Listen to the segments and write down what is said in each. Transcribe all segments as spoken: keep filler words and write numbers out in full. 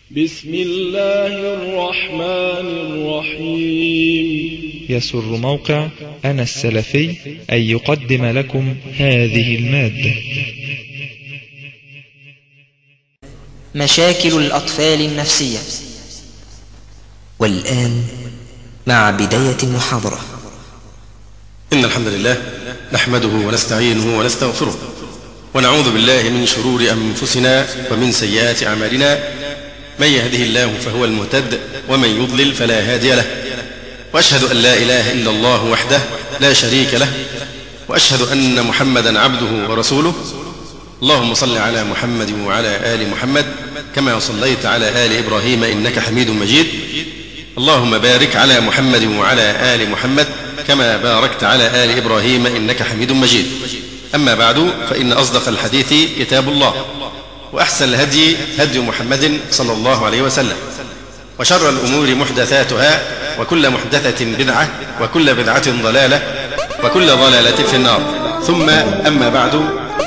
بسم الله الرحمن الرحيم. يسر موقع أنا السلفي أن يقدم لكم هذه المادة. مشاكل الأطفال النفسية. والآن مع بداية المحاضرة. إن الحمد لله نحمده ونستعينه ونستغفره ونعوذ بالله من شرور أنفسنا ومن سيئات أعمالنا، من يهده الله فهو المهتد ومن يضلل فلا هادي له، وأشهد أن لا إله إلا الله وحده لا شريك له، وأشهد أن محمدا عبده ورسوله. اللهم صل على محمد وعلى آل محمد كما صليت على آل إبراهيم إنك حميد مجيد. اللهم بارك على محمد وعلى آل محمد كما باركت على آل إبراهيم إنك حميد مجيد. أما بعد، فإن أصدق الحديث كتاب الله، وأحسن الهدي هدي محمد صلى الله عليه وسلم، وشر الأمور محدثاتها، وكل محدثة بدعة، وكل بدعة ضلالة، وكل ضلالة في النار. ثم أما بعد،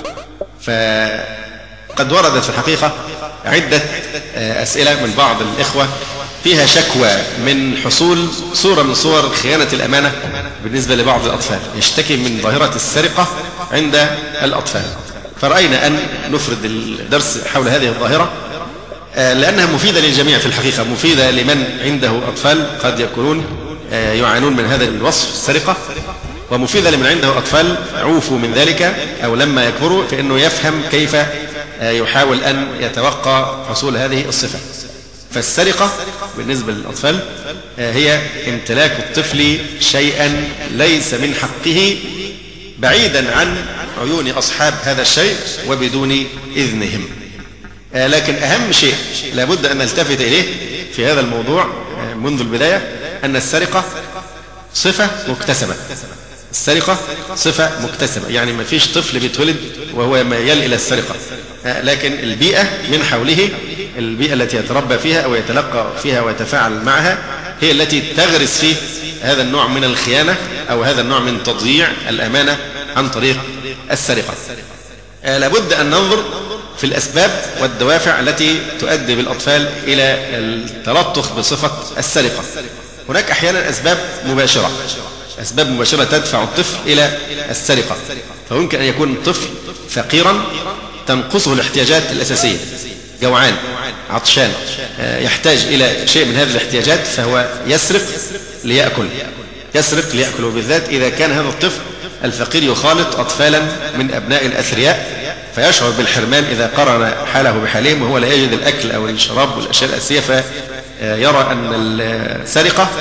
فقد وردت في الحقيقة عدة أسئلة من بعض الإخوة فيها شكوى من حصول صورة من صور خيانة الأمانة بالنسبة لبعض الأطفال، يشتكي من ظاهرة السرقة عند الأطفال. فرأينا أن نفرد الدرس حول هذه الظاهرة لأنها مفيدة للجميع في الحقيقة، مفيدة لمن عنده أطفال قد يكونون يعانون من هذا الوصف السرقة، ومفيدة لمن عنده أطفال عوفوا من ذلك أو لما يكبروا فإنه يفهم كيف يحاول أن يتوقع حصول هذه الصفة. فالسرقة بالنسبة للأطفال هي امتلاك الطفل شيئا ليس من حقه بعيدا عن عيون أصحاب هذا الشيء وبدون إذنهم. لكن أهم شيء لابد أن نلتفت إليه في هذا الموضوع منذ البداية أن السرقة صفة مكتسبة. السرقة صفة مكتسبة، يعني ما فيش طفل بيتولد وهو ميال إلى السرقة، لكن البيئة من حوله، البيئة التي يتربى فيها أو يتلقى فيها ويتفاعل معها، هي التي تغرس فيه هذا النوع من الخيانة أو هذا النوع من تضييع الأمانة عن طريق السرقة. لابد أن ننظر في الأسباب والدوافع التي تؤدي بالأطفال إلى التلطخ بصفة السرقة. هناك أحيانا أسباب مباشرة، أسباب مباشرة تدفع الطفل إلى السرقة. فممكن أن يكون الطفل فقيرا تنقصه الاحتياجات الأساسية، جوعان، عطشان، يحتاج إلى شيء من هذه الاحتياجات فهو يسرق ليأكل، يسرق ليأكل، وبالذات إذا كان هذا الطفل الفقير يخالط أطفالا من أبناء الأثرياء فيشعر بالحرمان إذا قرن حاله بحالهم وهو لا يجد الأكل أو الشراب والأشياء الأساسية، فيرى أن السرقة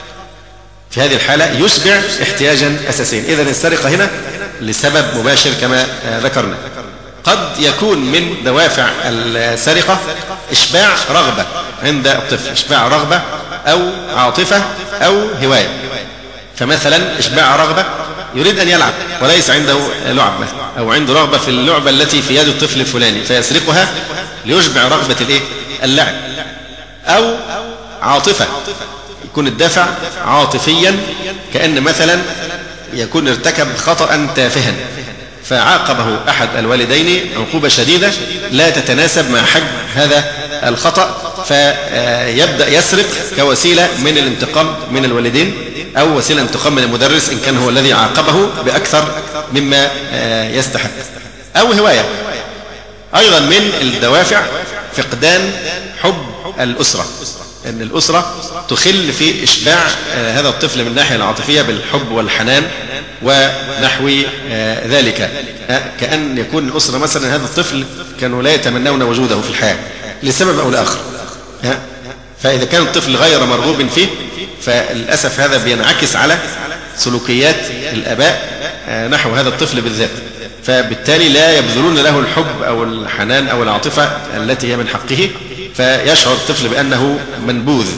في هذه الحالة يشبع احتياجا أساسيا. إذن السرقة هنا لسبب مباشر كما ذكرنا. قد يكون من دوافع السرقة إشباع رغبة عند الطفل، إشباع رغبة أو عاطفة أو هواية. فمثلا إشباع رغبة يريد أن يلعب وليس عنده لعب مثلا، أو عنده رغبة في اللعبة التي في يد الطفل الفلاني فيسرقها ليشبع رغبة الإيه؟ اللعب. أو عاطفة، يكون الدافع عاطفيا، كأن مثلا يكون ارتكب خطأ تافها فعاقبه أحد الوالدين عقوبة شديدة لا تتناسب مع حجم هذا الخطأ، فيبدأ يسرق كوسيلة من الانتقام من الوالدين أو وسيلة انتقام من المدرس إن كان هو الذي عاقبه بأكثر مما يستحق. أو هواية أيضا من الدوافع فقدان حب الأسرة، أن الأسرة تخل في إشباع هذا الطفل من الناحية العاطفية بالحب والحنان ونحو ذلك، كأن يكون الأسرة مثلا هذا الطفل كانوا لا يتمنون وجوده في الحياة لسبب أو لآخر، فإذا كان الطفل غير مرغوب فيه فللأسف هذا بينعكس على سلوكيات الآباء نحو هذا الطفل بالذات، فبالتالي لا يبذلون له الحب أو الحنان أو العاطفة التي هي من حقه، فيشعر الطفل بأنه منبوذ.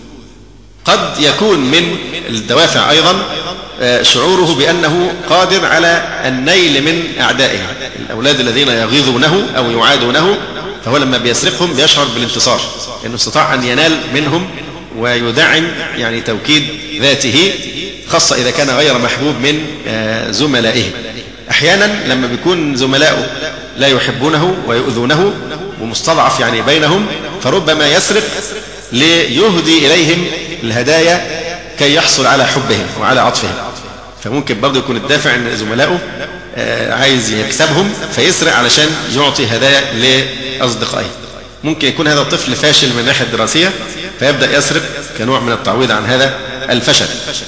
قد يكون من الدوافع أيضا شعوره بأنه قادر على النيل من أعدائه، الأولاد الذين يغيظونه أو يعادونه، فهو لما بيسرقهم بيشعر بالانتصار، أنه استطاع أن ينال منهم ويدعم يعني توكيد ذاته، خاصة إذا كان غير محبوب من زملائه. أحيانا لما بيكون زملاؤه لا يحبونه ويؤذونه ومستضعف يعني بينهم، فربما يسرق ليهدي إليهم الهدايا كي يحصل على حبهم وعلى عطفهم. فممكن برضه يكون الدافع أن زملائه عايز يكسبهم فيسرق علشان يعطي هدايا لأصدقائه. ممكن يكون هذا الطفل فاشل من الناحية الدراسية فيبدأ يسرق كنوع من التعويض عن هذا الفشل.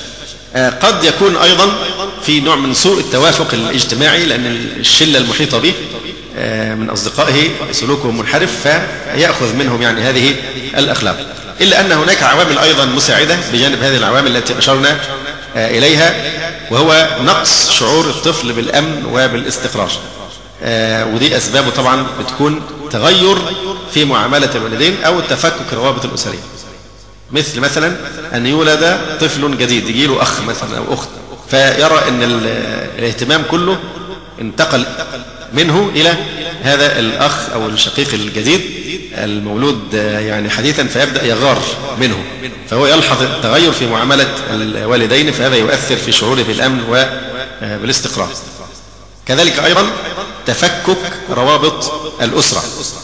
قد يكون أيضا في نوع من سوء التوافق الاجتماعي، لأن الشلة المحيطة به من أصدقائه سلوكهم منحرف فيأخذ منهم يعني هذه الأخلاق. إلا أن هناك عوامل أيضا مساعدة بجانب هذه العوامل التي أشرنا إليها، وهو نقص شعور الطفل بالأمن وبالاستقرار. ودي أسبابه طبعا بتكون تغير في معاملة الوالدين أو تفكك الروابط الأسرية، مثل مثلا أن يولد طفل جديد يجي له أخ مثلا أو أخت، فيرى أن الاهتمام كله انتقل منه إلى هذا الأخ أو الشقيق الجديد المولود يعني حديثا، فيبدأ يغار منه، فهو يلحظ التغير في معاملة الوالدين، فهذا يؤثر في شعوره بالأمن وبالاستقرار. كذلك أيضا تفكك روابط الأسرة،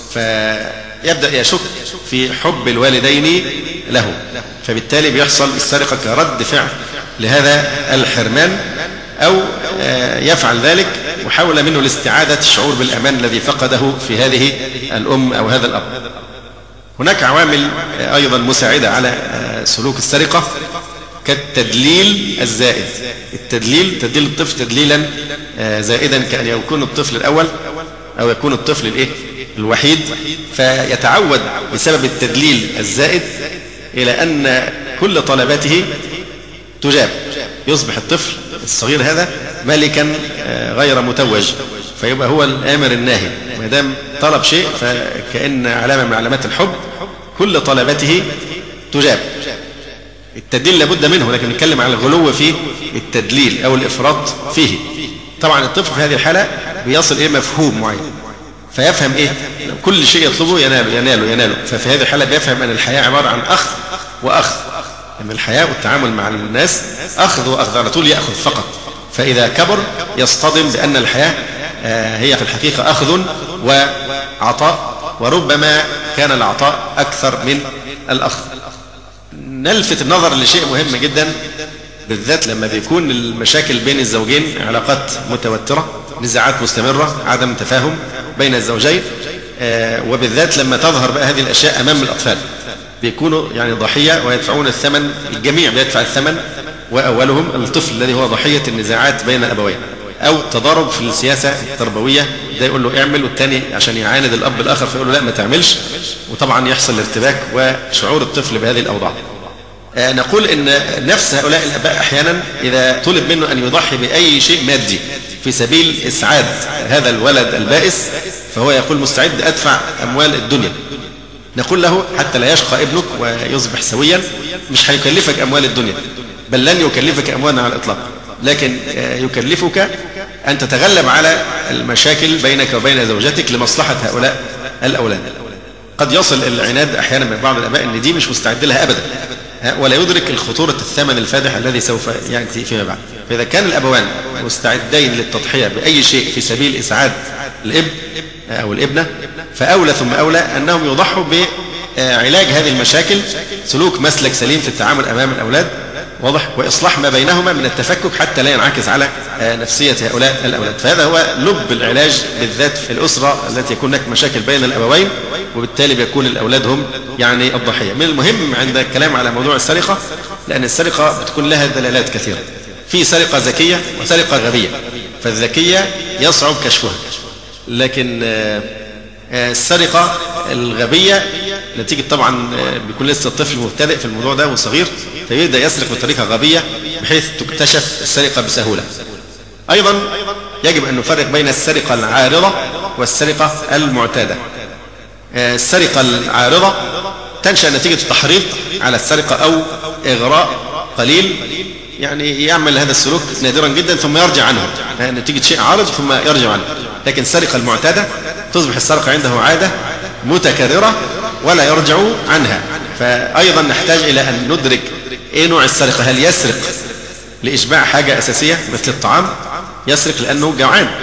فيبدأ يشك في حب الوالدين له، فبالتالي بيحصل السرقة كرد فعل لهذا الحرمان، أو يفعل ذلك وحاول منه لاستعادة الشعور بالأمان الذي فقده في هذه الأم أو هذا الأب. هناك عوامل أيضا مساعدة على سلوك السرقة كالتدليل الزائد. التدليل تدليل الطفل تدليلا زائدا، كأن يكون الطفل الأول أو يكون الطفل الإيه الوحيد، فيتعود بسبب التدليل الزائد إلى أن كل طلباته تجاب، يصبح الطفل الصغير هذا ملكا غير متوج، فيبقى هو الآمر الناهي، ما دام طلب شيء فكأن علامة من علامات الحب كل طلباته تجاب. التدليل لابد منه، لكن نتكلم عن الغلو في التدليل أو الإفراط فيه. طبعا الطفل في هذه الحالة بيصل إلى مفهوم معين، فيفهم إيه كل شيء يطلبه يناله يناله يناله ففي هذه الحالة بيفهم أن الحياة عبارة عن أخذ وأخذ، أن الحياة والتعامل مع الناس أخذ وأخذ، على طول يأخذ فقط. فإذا كبر يصطدم بأن الحياة هي في الحقيقة أخذ وعطاء، وربما كان العطاء أكثر من الأخذ. نلفت النظر لشيء مهم جدا، بالذات لما بيكون المشاكل بين الزوجين علاقات متوترة، نزاعات مستمرة، عدم تفاهم بين الزوجين، وبالذات لما تظهر بقى هذه الأشياء أمام الأطفال بيكونوا يعني ضحية ويدفعون الثمن. الجميع بيدفع الثمن، وأولهم الطفل الذي هو ضحية النزاعات بين الأبوين، أو تضارب في السياسة التربوية، ده يقول له اعمل والتاني عشان يعاند الأب الآخر فيقول له لا ما تعملش، وطبعا يحصل ارتباك وشعور الطفل بهذه الأوضاع. آه نقول إن نفس هؤلاء الآباء أحيانا إذا طلب منه أن يضحي بأي شيء مادي في سبيل إسعاد هذا الولد البائس، فهو يقول مستعد أدفع أموال الدنيا. نقول له حتى لا يشقى ابنك ويصبح سويا، مش هيكلفك أموال الدنيا، بل لن يكلفك أموالا على الإطلاق، لكن يكلفك أن تتغلب على المشاكل بينك وبين زوجتك لمصلحة هؤلاء الأولاد. قد يصل العناد أحيانا من بعض الآباء أن دي مش مستعد لها أبدا، ولا يدرك الخطورة الثمن الفادح الذي سوف يأتي فيما بعد. فإذا كان الأبوان مستعدين للتضحية بأي شيء في سبيل إسعاد الابن أو الابنة، فأولى ثم أولى أنهم يضحوا بعلاج هذه المشاكل، سلوك مسلك سليم في التعامل أمام الأولاد واضح، وإصلاح ما بينهما من التفكك حتى لا ينعكس على نفسية هؤلاء الأولاد. فهذا هو لب العلاج، بالذات في الأسرة التي يكون هناك مشاكل بين الأبوين، وبالتالي بيكون الأولاد هم يعني الضحية. من المهم عند الكلام على موضوع السرقة، لأن السرقة بتكون لها دلالات كثيرة، في سرقة ذكية وسرقة غبية. فالذكية يصعب كشفها، لكن السرقة الغبية نتيجة طبعا بيكون لسه الطفل مبتدئ في الموضوع ده وصغير، فيبدأ يسرق بطريقة غبية بحيث تكتشف السرقة بسهولة. أيضا يجب أن نفرق بين السرقة العارضة والسرقة المعتادة. السرقة العارضة تنشأ نتيجة التحريض على السرقة أو إغراء قليل، يعني يعمل هذا السلوك نادرا جدا ثم يرجع عنه نتيجة شيء عارض ثم يرجع عنه. لكن السرقة المعتادة تصبح السرقة عنده عادة متكررة ولا يرجع عنها. فأيضا نحتاج إلى أن ندرك إيه نوع السرقة. هل يسرق لإشباع حاجة أساسية مثل الطعام؟ يسرق لأنه جوعان،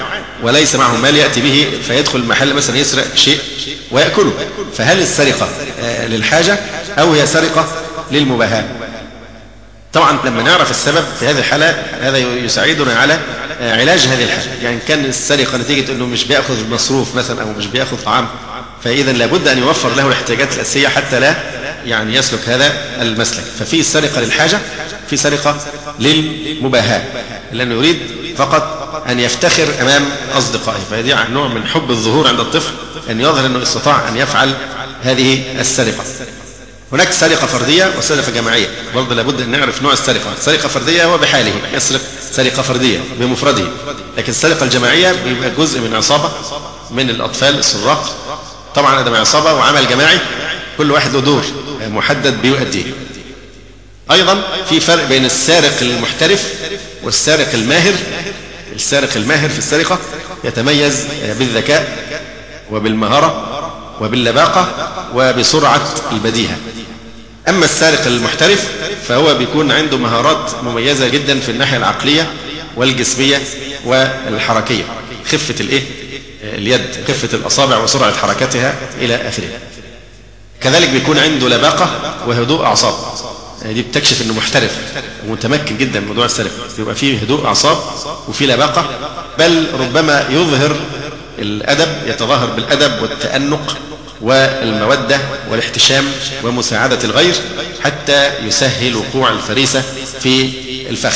وليس معه مال يأتي به فيدخل المحل مثلا يسرق شيء ويأكله. فهل السرقة للحاجة أو هي سرقة للمباهاة؟ طبعا لما نعرف السبب في هذه الحالة هذا يساعدنا على علاج هذه الحالة. يعني كان السرقة نتيجة أنه مش بيأخذ مصروف مثلا أو مش بيأخذ طعام، فإذا لابد أن يوفر له الاحتياجات الأساسية حتى لا يعني يسلك هذا المسلك. ففي السرقة للحاجة، في سرقة للمباهاة، لأنه يريد فقط أن يفتخر أمام أصدقائه. فهذه نوع من حب الظهور عند الطفل، أن يظهر أنه استطاع أن يفعل هذه السرقة. هناك سرقة فردية وسرقة جماعية، برضه لابد أن نعرف نوع السرقة. سرقة فردية هو بحاله يسرق سرقة فردية بمفرده، لكن السرقة الجماعية بيبقى جزء من عصابة من الأطفال السراق. طبعا هذا عصابة وعمل جماعي، كل واحد له دور محدد بيؤديه. أيضا في فرق بين السارق المحترف والسارق الماهر. السارق الماهر في السرقة يتميز بالذكاء وبالمهارة وباللباقة وبسرعة البديهة. أما السارق المحترف فهو بيكون عنده مهارات مميزة جدا في الناحية العقلية والجسمية والحركية، خفة الإيه؟ اليد، خفة الأصابع وسرعة حركتها إلى آخره. كذلك بيكون عنده لباقة وهدوء أعصاب، يعني دي بتكشف أنه محترف ومتمكن جدا من موضوع السرقة. يبقى فيه هدوء أعصاب وفيه لباقة، بل ربما يظهر الأدب، يتظاهر بالأدب والتأنق والمودة والاحتشام ومساعدة الغير حتى يسهل وقوع الفريسة في الفخ.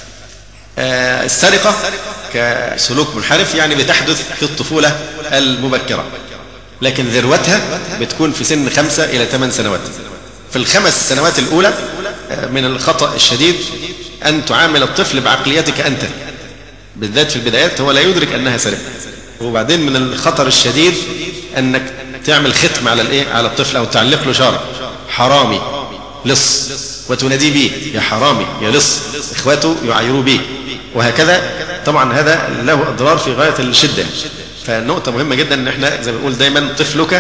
آه السرقة كسلوك منحرف يعني بتحدث في الطفولة المبكرة، لكن ذروتها بتكون في سن خمسة إلى ثمان سنوات. في الخمس سنوات الأولى من الخطأ الشديد أن تعامل الطفل بعقليتك أنت، بالذات في البدايات هو لا يدرك أنها سرقة. وبعدين من الخطر الشديد أنك تعمل ختم على الإيه؟ على الطفل، أو تعلق له شارة حرامي لص وتنادي به يا حرامي يا لص، إخواته يعايروا به وهكذا. طبعا هذا له أضرار في غاية الشدة. فالنقطة مهمة جدا أن احنا زي ما بنقول دايما طفلك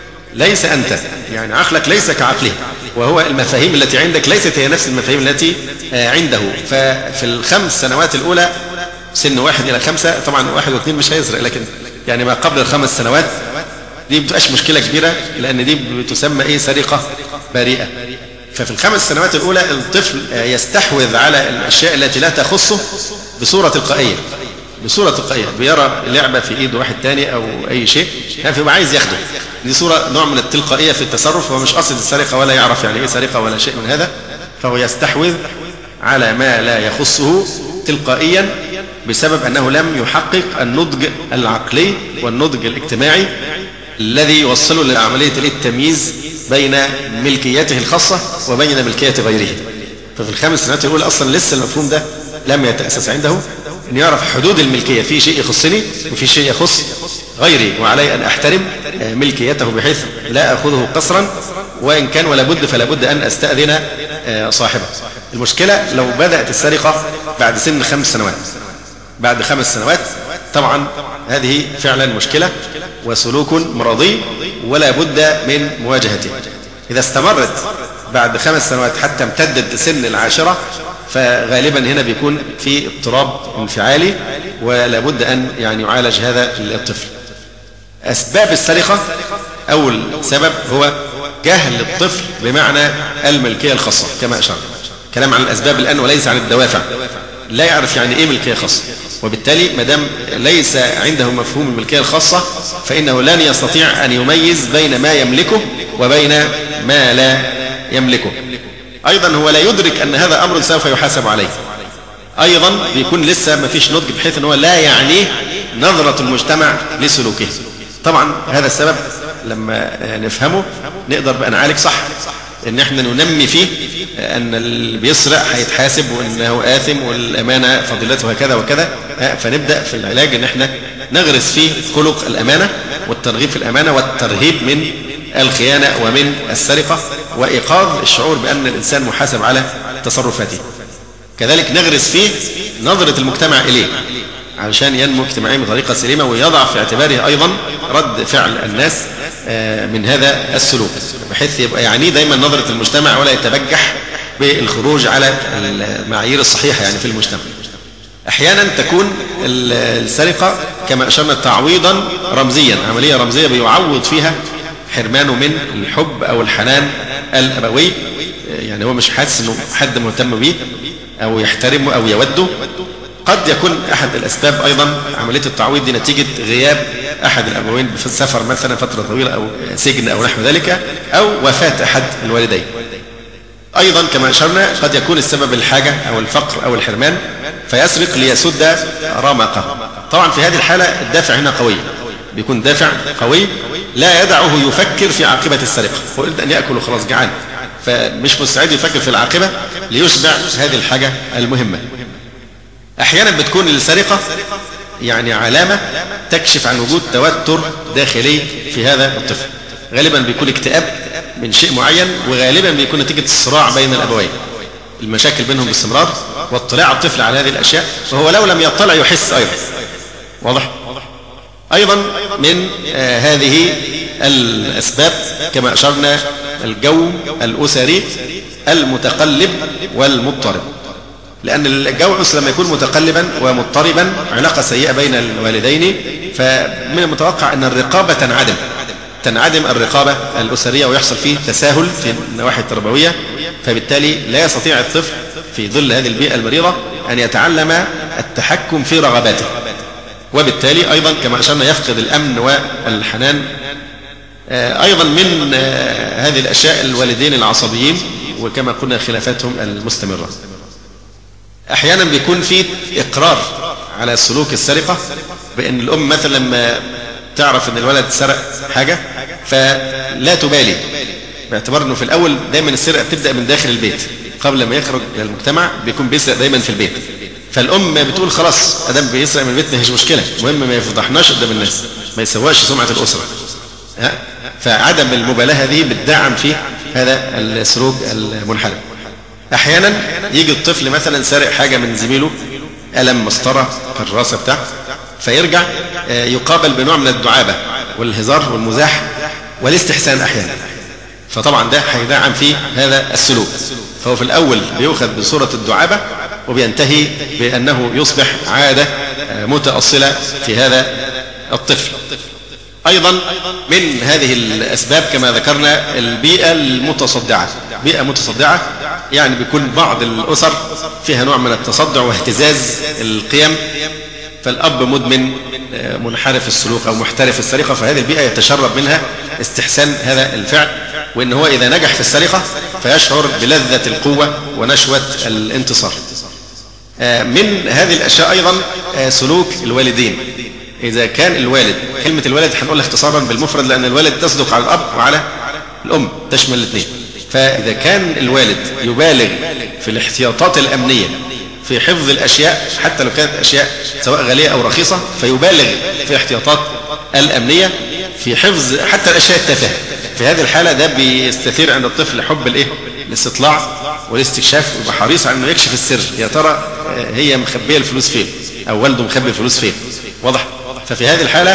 ليس أنت، يعني عقلك ليس كعقله، وهو المفاهيم التي عندك ليست هي نفس المفاهيم التي عنده. ففي الخمس سنوات الأولى سن واحد إلى خمسة، طبعا واحد واثنين مش هيسرق، لكن يعني ما قبل الخمس سنوات دي بتبقاش مشكلة كبيرة، لأن دي بتسمى إيه؟ سرقة بريئة. ففي الخمس سنوات الأولى الطفل يستحوذ على الأشياء التي لا تخصه بصورة تلقائية، بصورة تلقائية، بيرى لعبة في إيد واحد تاني أو أي شيء يعني فيبقى عايز ياخده. دي صورة نوع من التلقائية في التصرف، هو مش قصد السرقة ولا يعرف يعني إيه سرقة ولا شيء من هذا، فهو يستحوذ على ما لا يخصه تلقائيا بسبب أنه لم يحقق النضج العقلي والنضج الاجتماعي الذي يوصله لعملية التمييز بين ملكيته الخاصة وبين ملكية غيره. ففي الخمس سنوات الأولى أصلا لسه المفهوم ده لم يتأسس عنده، أن يعرف حدود الملكية، في شيء يخصني وفي شيء يخص غيري، وعلي أن أحترم ملكيته بحيث لا أخذه قصرا، وإن كان ولا بد فلا بد أن أستأذن صاحبه. المشكلة لو بدأت السرقة بعد سن خمس سنوات، بعد خمس سنوات طبعا هذه فعلا مشكلة وسلوك مرضي ولا بد من مواجهته. إذا استمرت بعد خمس سنوات حتى امتدت سن العاشرة فغالبا هنا بيكون في اضطراب انفعالي ولا بد أن يعني يعالج هذا الطفل. أسباب السرقة، أول سبب هو جهل الطفل بمعنى الملكية الخاصة كما أشرنا. كلام عن الأسباب الآن وليس عن الدوافع. لا يعرف يعني إيه ملكية خاصة، وبالتالي مدام ليس عنده مفهوم الملكية الخاصة فإنه لن يستطيع أن يميز بين ما يملكه وبين ما لا يملكه. أيضا هو لا يدرك أن هذا أمر سوف يحاسب عليه. أيضا بيكون لسه ما فيش نضج بحيث أنه لا يعنيه نظرة المجتمع لسلوكه. طبعا هذا السبب لما نفهمه نقدر بقى نعالج صح، ان احنا ننمي فيه ان اللي بيسرق هيتحاسب وانه آثم والامانه فضيلتها كذا وكذا. فنبدا في العلاج ان احنا نغرس فيه خلق الامانه والترغيب في الامانه والترهيب من الخيانه ومن السرقه، وايقاظ الشعور بان الانسان محاسب على تصرفاته. كذلك نغرس فيه نظره المجتمع اليه علشان ينمو اجتماعيا بطريقه سليمه، ويضع في اعتباره ايضا رد فعل الناس من هذا السلوك، بحيث يبقى يعني دايما نظرة المجتمع ولا يتبجح بالخروج على المعايير الصحيحة يعني في المجتمع. أحيانا تكون السرقة كما أشرنا تعويضا رمزيا، عملية رمزية بيعوض فيها حرمانه من الحب أو الحنان الأبوي، يعني هو مش حاسس أنه حد مهتم به أو يحترمه أو يوده. قد يكون أحد الأسباب أيضا عملية التعويض دي نتيجة غياب أحد الأبوين في السفر مثلا فترة طويلة أو سجن أو نحو ذلك، أو وفاة أحد الوالدين. أيضا كما أشرنا قد يكون السبب الحاجة أو الفقر أو الحرمان فيسرق ليسد رمقه. طبعا في هذه الحالة الدافع هنا قوي، بيكون دافع قوي لا يدعه يفكر في عاقبة السرقة، هو يريد أن يأكل وخلاص جعان، فمش مستعد يفكر في العاقبة ليشبع هذه الحاجة المهمة. أحيانا بتكون السرقة يعني علامة تكشف عن وجود توتر داخلي في هذا الطفل، غالبا بيكون اكتئاب من شيء معين، وغالبا بيكون نتيجة الصراع بين الأبوين، المشاكل بينهم باستمرار واطلاع الطفل على هذه الأشياء، وهو لو لم يطلع يحس أيضا. واضح؟ أيضا من آه هذه الأسباب كما أشرنا الجو الأسري المتقلب والمضطرب، لأن الجو الأسري لما يكون متقلبا ومضطربا علاقة سيئة بين الوالدين، فمن المتوقع أن الرقابة تنعدم تنعدم الرقابة الأسرية ويحصل فيه تساهل في النواحي التربوية، فبالتالي لا يستطيع الطفل في ظل هذه البيئة المريضة أن يتعلم التحكم في رغباته، وبالتالي أيضا كما أشرنا يفقد الأمن والحنان. أيضا من هذه الأشياء الوالدين العصبيين، وكما قلنا خلافاتهم المستمرة. أحيانا بيكون في إقرار على سلوك السرقة، بأن الأم مثلا لما تعرف أن الولد سرق حاجة فلا تبالي، باعتبار أنه في الأول دايما السرقة بتبدأ من داخل البيت قبل ما يخرج إلى المجتمع، بيكون بيسرق دايما في البيت، فالأم بتقول خلاص أدام بيسرق من البيت مش مشكلة، المهم ما يفضحناش قدام الناس، ما يسواش سمعة الأسرة. فعدم المبالاة هذه بتدعم في هذا السلوك المنحرف. أحيانا يجي الطفل مثلا سارق حاجة من زميله، قلم، مسطرة، كراسة بتاع، فيرجع يقابل بنوع من الدعابة والهزار والمزاح والاستحسان أحيانا، فطبعا ده هيدعم فيه هذا السلوك. فهو في الأول بيؤخذ بصورة الدعابة وبينتهي بأنه يصبح عادة متأصلة في هذا الطفل. أيضا من هذه الأسباب كما ذكرنا البيئة المتصدعة، بيئة متصدعة يعني بيكون بعض الأسر فيها نوع من التصدع واهتزاز القيم، فالأب مدمن منحرف السلوك أو محترف السرقة، فهذه البيئة يتشرب منها استحسان هذا الفعل، وإن هو إذا نجح في السرقة فيشعر بلذة القوة ونشوة الانتصار. من هذه الأشياء أيضا سلوك الوالدين. إذا كان الوالد، كلمة الوالد هنقول اختصارا بالمفرد لأن الوالد تصدق على الأب وعلى الأم، تشمل الاثنين. فإذا كان الوالد يبالغ في الاحتياطات الأمنية في حفظ الأشياء حتى لو كانت أشياء سواء غالية أو رخيصة، فيبالغ في الاحتياطات الأمنية في حفظ حتى الأشياء التافهة، في هذه الحالة ده بيستثير عند الطفل حب الإيه؟ الاستطلاع والاستكشاف، ويبقى حريص على إنه يكشف السر، يا ترى هي مخبية الفلوس فين أو والده مخبي الفلوس فين. واضح؟ ففي هذه الحالة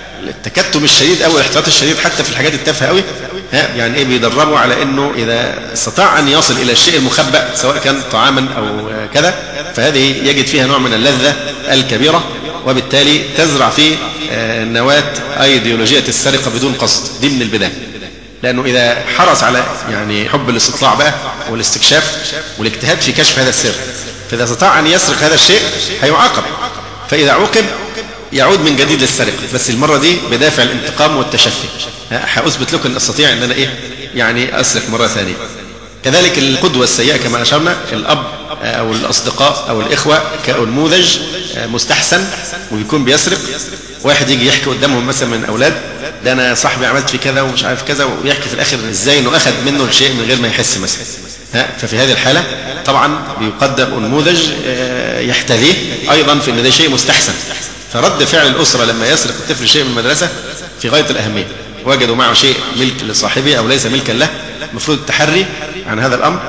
التكتم الشديد أو الاحتياط الشديد حتى في الحاجات التافهة قوي، يعني إيه، بيدربوا على إنه إذا استطاع أن يصل إلى الشيء المخبأ سواء كان طعاما أو كذا، فهذه يجد فيها نوع من اللذة الكبيرة، وبالتالي تزرع في نواة أيديولوجية السرقة بدون قصد، دي من البداية. لأنه إذا حرص على يعني حب الاستطلاع بقى والاستكشاف والاجتهاد في كشف هذا السر، فإذا استطاع أن يسرق هذا الشيء هيعاقب، فإذا عوقب يعود من جديد للسرقة، بس المرة دي بدافع الانتقام والتشفي، هأثبت لكم أن أستطيع أن أنا إيه يعني أسرق مرة ثانية. كذلك القدوة السيئة كما أشرنا، الأب أو الأصدقاء أو الإخوة كنموذج مستحسن ويكون بيسرق، واحد يجي يحكي قدامهم مثلا من أولاد، ده أنا صاحبي عملت في كذا ومش عارف كذا، ويحكي في الآخر إزاي إنه أخذ منه الشيء من غير ما يحس مثلا. ففي هذه الحالة طبعا بيقدم نموذج يحتذيه أيضا في أن ده شيء مستحسن. فرد فعل الأسرة لما يسرق الطفل شيء من المدرسة في غاية الأهمية، وجدوا معه شيء ملك لصاحبه أو ليس ملكا له، المفروض التحري عن هذا الأمر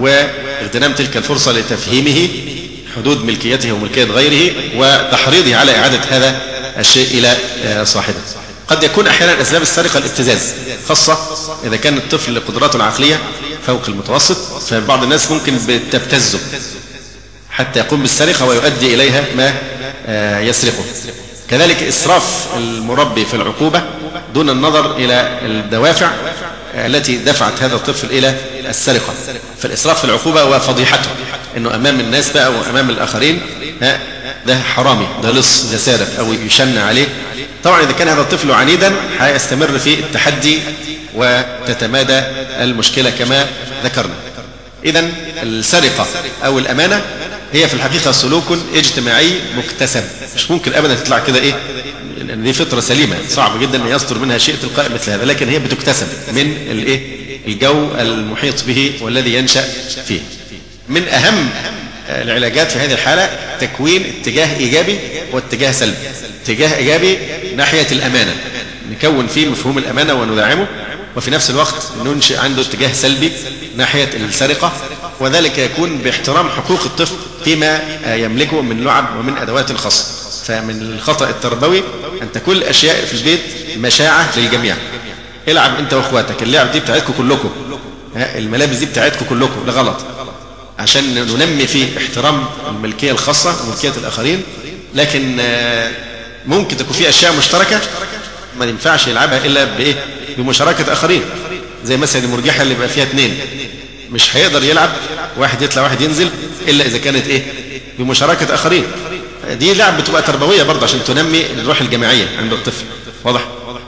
واغتنام تلك الفرصة لتفهيمه حدود ملكيته وملكية غيره وتحريضه على إعادة هذا الشيء إلى صاحبه. قد يكون أحيانا أسباب السرقة الابتزاز، خاصة إذا كان الطفل قدراته العقلية فوق المتوسط، فبعض الناس ممكن بتبتزه حتى يقوم بالسرقة ويؤدي إليها ما يسرقه. كذلك إسراف المربي في العقوبة دون النظر إلى الدوافع التي دفعت هذا الطفل إلى السرقة. فالإسراف في العقوبة وفضيحته إنه أمام الناس بقى وأمام الآخرين ده حرامي، ده لص، ده سارق، أو يشن عليه. طبعا إذا كان هذا الطفل عنيدا هيستمر في التحدي وتتمادى المشكلة كما ذكرنا. إذن السرقة أو الأمانة هي في الحقيقة سلوك اجتماعي مكتسب، مش ممكن أبدا تطلع كده إيه، لأن دي فطرة سليمة صعب جدا أن يصدر منها شيء تلقائي مثل هذا، لكن هي بتكتسب من الإيه الجو المحيط به والذي ينشأ فيه. من أهم العلاجات في هذه الحالة تكوين اتجاه إيجابي واتجاه سلبي. اتجاه إيجابي ناحية الأمانة، نكون فيه مفهوم الأمانة وندعمه، وفي نفس الوقت ننشئ عنده اتجاه سلبي ناحية السرقة، وذلك يكون باحترام حقوق الطفل فيما يملكه من لعب ومن أدوات خاصة. فمن الخطأ التربوي أن تكون الأشياء في البيت مشاعة للجميع. العب أنت وأخواتك، اللعب دي بتاعتكم كلكم، الملابس دي بتاعتكم كلكم، ده غلط. عشان ننمي فيه احترام الملكية الخاصة وملكية الآخرين، لكن ممكن تكون فيه أشياء مشتركة ما ينفعش يلعبها إلا بإيه؟ بمشاركة آخرين. زي مثلا المرجحة اللي بقى فيها اثنين، مش هيقدر يلعب واحد يطلع واحد ينزل إلا إذا كانت إيه؟ بمشاركة آخرين. دي لعب بتبقى تربوية برضه عشان تنمي الروح الجماعية عند الطفل. واضح؟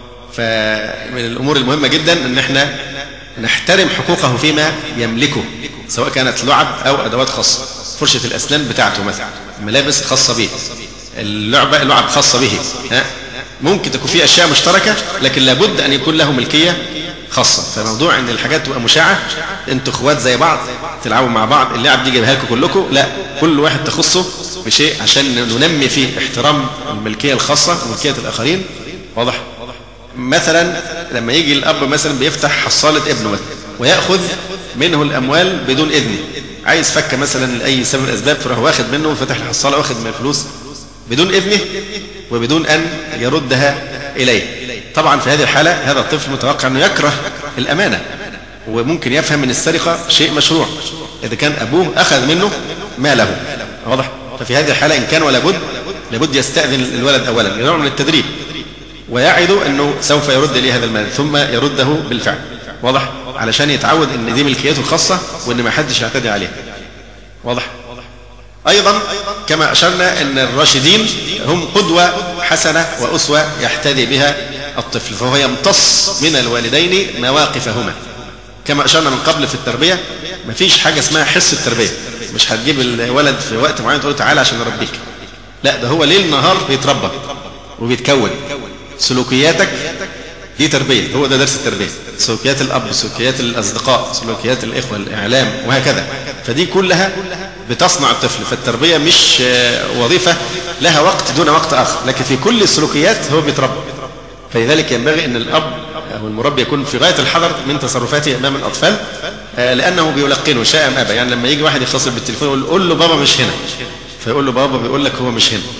فمن الأمور المهمة جدا أن احنا نحترم حقوقه فيما يملكه، سواء كانت لعب أو أدوات خاصة. فرشة الأسنان بتاعته مثلا، ملابس خاصة به، اللعبة لعب خاصة به. ها؟ ممكن تكون فيه أشياء مشتركة، لكن لابد أن يكون له ملكية خاصة. فموضوع أن الحاجات تبقى مشاعة، أنتوا أخوات زي بعض تلعبوا مع بعض، اللعب دي جايبها لكم كلكم، لا، كل واحد تخصه بشيء عشان ننمي فيه احترام الملكية الخاصة وملكية الآخرين. واضح؟ مثلا لما يجي الأب مثلا بيفتح حصالة ابنه مثلا ويأخذ منه الأموال بدون إذنه، عايز فك مثلا لأي سبب من الأسباب، فراح واخد منه وفتح الحصالة واخد من الفلوس بدون إذنه وبدون أن يردها إليه. طبعا في هذه الحالة هذا الطفل متوقع أنه يكره الأمانة، وممكن يفهم من السرقة شيء مشروع إذا كان أبوه أخذ منه ماله. واضح؟ ففي هذه الحالة إن كان ولا بد لابد يستأذن الولد أولا، نوع من التدريب، ويعد أنه سوف يرد إليه هذا المال ثم يرده بالفعل. واضح؟ علشان يتعود أن دي ملكيته الخاصة وأن ما حدش يعتدي عليها. واضح؟ أيضا كما أشرنا أن الراشدين هم قدوة حسنة وأسوة يحتذي بها الطفل، فهو يمتص من الوالدين مواقفهما. كما أشرنا من قبل في التربية مفيش حاجة اسمها حس التربية، مش هتجيب الولد في وقت معين تقول له تعالى عشان نربيك، لا، ده هو ليل نهار بيتربى وبيتكون. سلوكياتك دي تربية، هو ده درس التربية، سلوكيات الأب، سلوكيات الأصدقاء، سلوكيات الإخوة، الإعلام، وهكذا. فدي كلها بتصنع الطفل. فالتربية مش وظيفة لها وقت دون وقت آخر، لكن في كل السلوكيات هو بيتربى. فلذلك ينبغي أن الأب أو المربي يكون في غاية الحذر من تصرفاته أمام الأطفال، لأنه بيلقنه شاء أم أبى. يعني لما يجي واحد يتصل بالتليفون يقول قول له بابا مش هنا، فيقول له بابا بيقول لك هو مش هنا.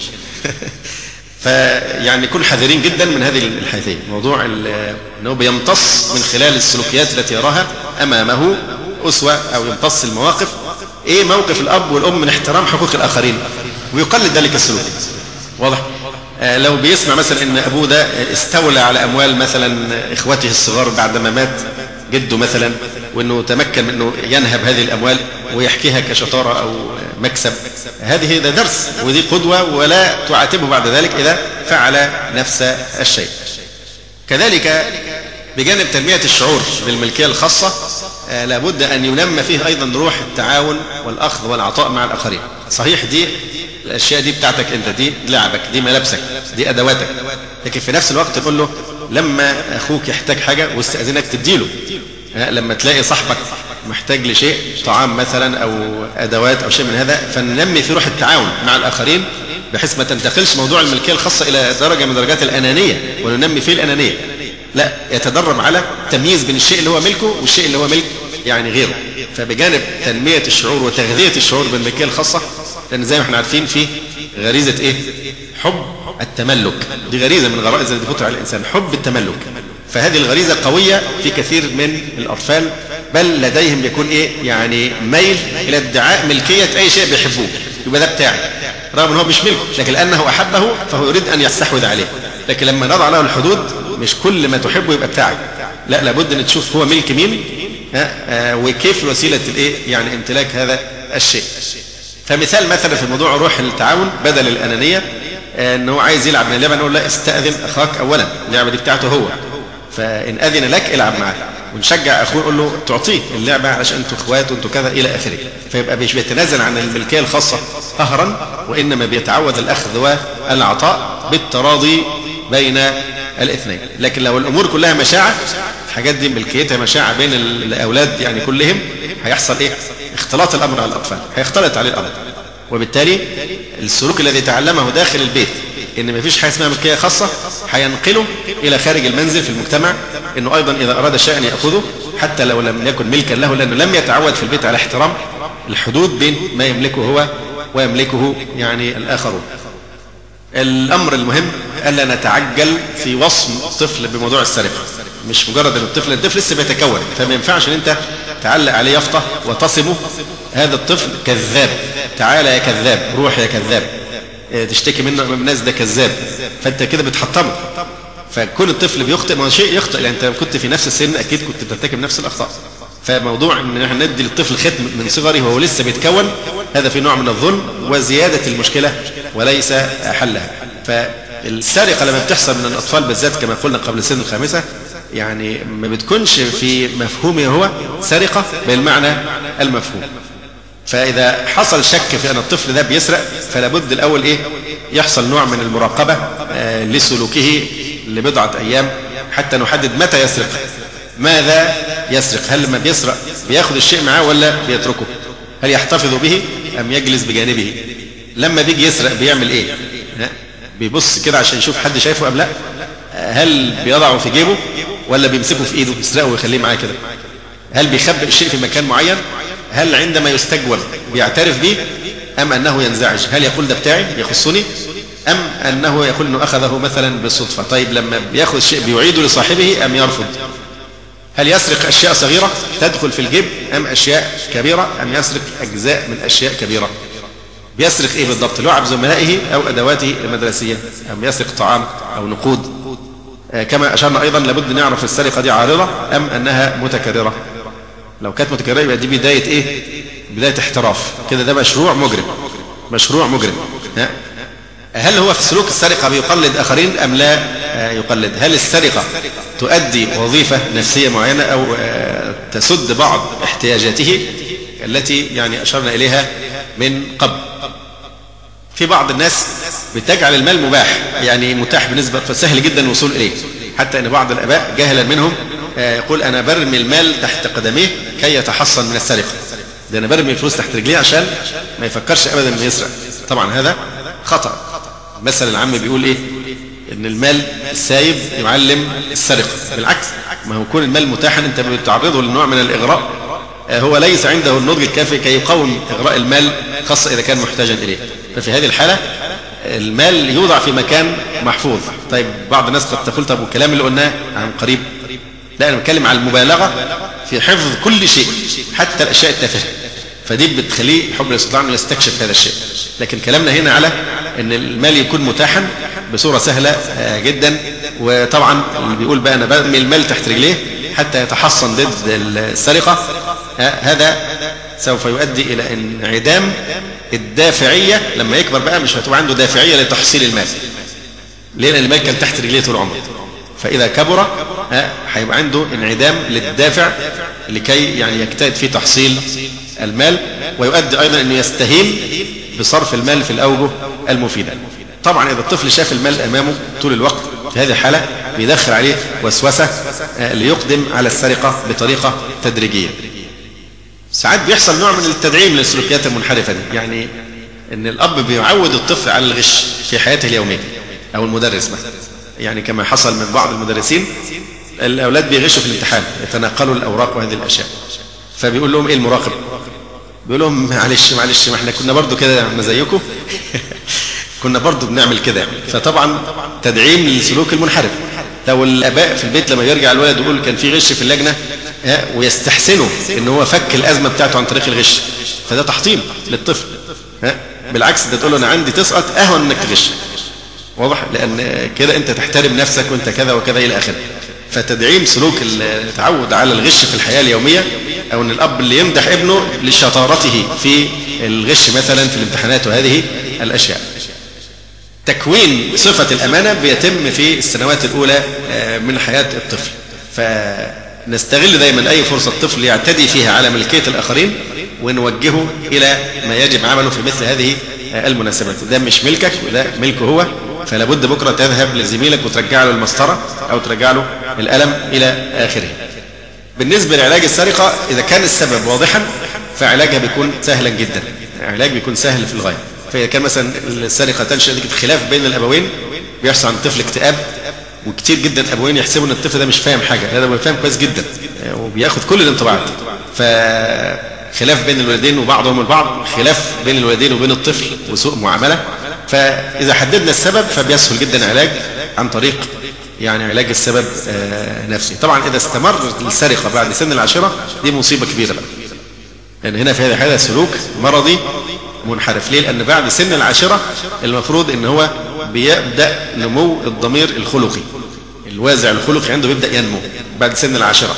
فيعني كن حذرين جدا من هذه الحيثية، موضوع أنه بيمتص من خلال السلوكيات التي يراها أمامه أسوة أو يمتص المواقف. إيه موقف الأب والأم من احترام حقوق الآخرين ويقلد ذلك السلوك. واضح؟ آه لو بيسمع مثلا أن أبوه ده استولى على أموال مثلا إخوته الصغار بعدما مات جده مثلا، وأنه تمكن من أنه ينهب هذه الأموال ويحكيها كشطارة أو مكسب، هذه ده درس ودي قدوة، ولا تعاتبه بعد ذلك إذا فعل نفس الشيء. كذلك بجانب تنمية الشعور بالملكية الخاصة آه لابد أن ينمى فيه أيضا روح التعاون والأخذ والعطاء مع الآخرين. صحيح دي الأشياء دي بتاعتك أنت، دي لعبك، دي ملابسك، دي أدواتك، لكن في نفس الوقت تقول له لما أخوك يحتاج حاجة واستأذنك تديله. آه لما تلاقي صاحبك محتاج لشيء، طعام مثلا أو أدوات أو شيء من هذا، فننمي في روح التعاون مع الآخرين بحيث ما تنتقلش موضوع الملكية الخاصة إلى درجة من درجات الأنانية وننمي فيه الأنانية، لا، يتدرب على تمييز بين الشيء اللي هو ملكه والشيء اللي هو ملك يعني غيره. فبجانب تنمية الشعور وتغذية الشعور بالملكية الخاصة، لأن زي ما احنا عارفين في غريزة إيه؟ حب التملك، دي غريزة من غرائز التي تفطر على الإنسان، حب التملك. فهذه الغريزة قوية في كثير من الأطفال، بل لديهم يكون إيه؟ يعني ميل إلى ادعاء ملكية أي شيء بيحبوه. يبقى ده بتاعي، رغم ان هو مش ملكه، لكن لانه احبه فهو يريد ان يستحوذ عليه. لكن لما نضع له الحدود، مش كل ما تحبه يبقى بتاعك، لا، لابد ان تشوف هو ملك مين، ها آه وكيف وسيله الايه يعني امتلاك هذا الشيء. فمثال مثلا في موضوع روح التعاون بدل الانانيه، آه ان هو عايز يلعب من اللعبه، نقول لا، استاذن اخاك اولا، اللعبه دي بتاعته هو، فان اذن لك العب معاه، ونشجع اخوه نقول له تعطيه اللعبه علشان انتوا اخوات وانتوا كذا الى اخره. فيبقى مش بيتنازل عن الملكيه الخاصه قهرا، وانما بيتعود الاخذ والعطاء بالتراضي بين الاثنين. لكن لو الامور كلها مشاعه، الحاجات دي ملكيتها مشاعه بين الاولاد يعني كلهم، هيحصل ايه؟ اختلاط الامر على الاطفال، هيختلط عليه الامر، وبالتالي السلوك الذي تعلمه داخل البيت ان مفيش حاجه اسمها ملكيه خاصه، هينقله الى خارج المنزل في المجتمع، انه ايضا اذا اراد شيئا ياخذه حتى لو لم يكن ملكا له، لانه لم يتعود في البيت على احترام الحدود بين ما يملكه هو ويملكه يعني الاخرون. الامر المهم الا نتعجل في وصم الطفل بموضوع السرقه، مش مجرد ان الطفل الطفل لسه بيتكون، فما ينفعش ان انت تعلق عليه يافطه وتصمه هذا الطفل كذاب، تعالى يا كذاب، روح يا كذاب، تشتكي منه امام الناس ده كذاب، فانت كده بتحطمه. فكل الطفل بيخطئ، ما هو شيء يخطئ، لان انت كنت في نفس السن اكيد كنت بترتكب نفس الاخطاء. فموضوع ان احنا ندي للطفل ختم من صغره وهو لسه بيتكون، هذا في نوع من الظلم وزياده المشكله وليس حلها. فالسرقه لما بتحصل من الاطفال بالذات كما قلنا قبل سن الخامسه، يعني ما بتكونش في مفهومه هو سرقه بالمعنى المفهوم. فإذا حصل شك في أن الطفل ده بيسرق، فلا بد الأول إيه؟ يحصل نوع من المراقبة آه لسلوكه لبضعة أيام حتى نحدد متى يسرق، ماذا يسرق، هل لما بيسرق بياخد الشيء معاه ولا بيتركه، هل يحتفظ به أم يجلس بجانبه، لما بيجي يسرق بيعمل إيه، بيبص كده عشان يشوف حد شايفه أم لا، هل بيضعه في جيبه ولا بيمسكه في إيده يسرقه ويخليه معاه كده، هل بيخبئ الشيء في مكان معين، هل عندما يستجول بيعترف به أم أنه ينزعج، هل يقول ده بتاعي يخصني أم أنه يقول أنه أخذه مثلا بالصدفة. طيب لما بيأخذ شيء بيعيده لصاحبه أم يرفض، هل يسرق أشياء صغيرة تدخل في الجيب أم أشياء كبيرة أم يسرق أجزاء من أشياء كبيرة، بيسرق إيه بالضبط، لعب زملائه أو أدواته المدرسية أم يسرق طعام أو نقود. آه كما أشرنا أيضا لابد نعرف السرقة دي عارضة أم أنها متكررة. لو كانت متكررة يبقى دي بداية إيه؟ بداية احتراف كده، ده مشروع مجرم، مشروع مجرم. هل هو في سلوك السرقة بيقلد آخرين أم لا يقلد؟ هل السرقة تؤدي وظيفة نفسية معينة أو تسد بعض احتياجاته التي يعني أشرنا إليها من قبل؟ في بعض الناس بتجعل المال مباح، يعني متاح بالنسبة، فسهل جدا الوصول إليه، حتى أن بعض الآباء جاهلا منهم يقول أنا برمي المال تحت قدميه كي يتحصن من السرقة، ده أنا برمي الفلوس تحت رجليه عشان ما يفكرش أبدا أنه يسرق. طبعا هذا خطأ. مثل العام بيقول إيه؟ إن المال السايب يعلم السرقة، بالعكس، ما هو كون المال متاحا أنت بتعرضه لنوع من الإغراء، هو ليس عنده النضج الكافي كي يقاوم إغراء المال، خاصة إذا كان محتاجا إليه. ففي هذه الحالة المال يوضع في مكان محفوظ. طيب بعض الناس قد تقول طب والكلام اللي قلناه عن قريب، لا أنا بتكلم عن المبالغة في حفظ كل شيء حتى الأشياء التافهة، فدي بتخليه حب الاستطلاع أنه يستكشف هذا الشيء. لكن كلامنا هنا على أن المال يكون متاحا بصورة سهلة جدا. وطبعا اللي بيقول بقى أنا برمي المال تحت رجليه حتى يتحصن ضد السرقة، هذا سوف يؤدي إلى انعدام الدافعية. لما يكبر بقى مش هتبقى عنده دافعية لتحصيل المال، لأن المال كان تحت رجليه طول عمره. فإذا كبر هيبقى عنده انعدام للدافع لكي يعني يجتهد في تحصيل المال، ويؤدي أيضا أنه يستهين بصرف المال في الأوجه المفيدة. طبعا إذا الطفل شاف المال أمامه طول الوقت، في هذه الحالة بيدخل عليه وسوسة ليقدم على السرقة بطريقة تدريجية. ساعات بيحصل نوع من التدعيم للسلوكيات المنحرفة دي، يعني أن الأب بيعود الطفل على الغش في حياته اليومية، أو المدرس مثلا، يعني كما حصل من بعض المدرسين، الأولاد بيغشوا في الامتحان، يتناقلوا الأوراق وهذه الأشياء، فبيقول لهم إيه المراقب؟ بيقول لهم معلش معلش ما احنا كنا برضو كده ما زيكم كنا برضو بنعمل كده. فطبعا تدعيم للسلوك المنحرف. لو الآباء في البيت لما يرجع الولد يقول كان في غش في اللجنة ويستحسنوا ان هو فك الأزمة بتاعته عن طريق الغش، فده تحطيم للطفل. بالعكس ده تقول له أنا عندي تسقط أهون إنك تغش. واضح؟ لأن كده أنت تحترم نفسك وأنت كذا وكذا إلى آخره. فتدعيم سلوك التعود على الغش في الحياة اليومية، أو أن الأب اللي يمدح ابنه لشطارته في الغش مثلا في الامتحانات وهذه الأشياء. تكوين صفة الأمانة بيتم في السنوات الأولى من حياة الطفل، فنستغل دايما أي فرصة الطفل يعتدي فيها على ملكية الآخرين ونوجهه إلى ما يجب عمله في مثل هذه المناسبات. ده مش ملكك وده ملكه هو، فلا بد بكرة تذهب لزميلك وترجع له المسطرة أو ترجع له القلم إلى آخره. بالنسبة لعلاج السرقة، إذا كان السبب واضحا فعلاجها بيكون سهلا جدا، العلاج بيكون سهل في الغاية. فإذا كان مثلا السرقة تنشأ نتيجة خلاف بين الأبوين بيحصل عند الطفل اكتئاب، وكتير جدا أبوين يحسبوا أن الطفل ده مش فاهم حاجة، هذا فاهم كويس جدا وبياخد كل الانطباعات. فخلاف بين الوالدين وبعضهم البعض، خلاف بين الوالدين وبين الطفل وسوء معاملة. فإذا حددنا السبب فبيسهل جدا علاج عن طريق يعني علاج السبب نفسي. طبعا إذا استمر السرقة بعد سن العاشرة دي مصيبة كبيرة بقى، لأن يعني هنا في هذا سلوك مرضي منحرف. ليه؟ لأن بعد سن العاشرة المفروض إن هو بيبدأ نمو الضمير الخلقي، الوازع الخلقي عنده بيبدأ ينمو بعد سن العاشرة.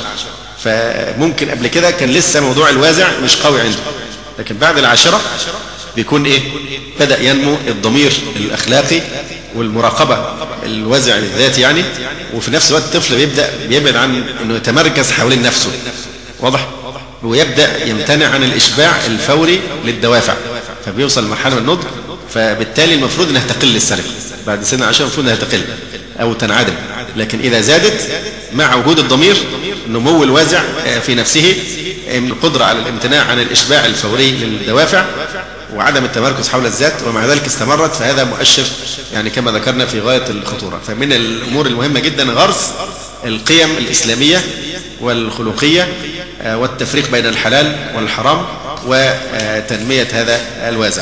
فممكن قبل كده كان لسه موضوع الوازع مش قوي عنده، لكن بعد العاشرة بيكون إيه؟ بدأ ينمو الضمير الأخلاقي والمراقبة، الوازع الذاتي يعني. وفي نفس الوقت الطفل بيبدأ بيبعد عن إنه يتمركز حوالين نفسه. واضح؟ ويبدأ يمتنع عن الإشباع الفوري للدوافع، فبيوصل لمرحلة من النضج. فبالتالي المفروض أنها تقل السرقة بعد سن عشرة، المفروض أنها تقل أو تنعدم. لكن إذا زادت مع وجود الضمير، نمو الوازع في نفسه، القدرة على الامتناع عن الإشباع الفوري للدوافع وعدم التمركز حول الذات، ومع ذلك استمرت، فهذا مؤشر يعني كما ذكرنا في غاية الخطورة. فمن الأمور المهمة جدا غرس القيم الإسلامية والخلقية والتفريق بين الحلال والحرام وتنمية هذا الوازع.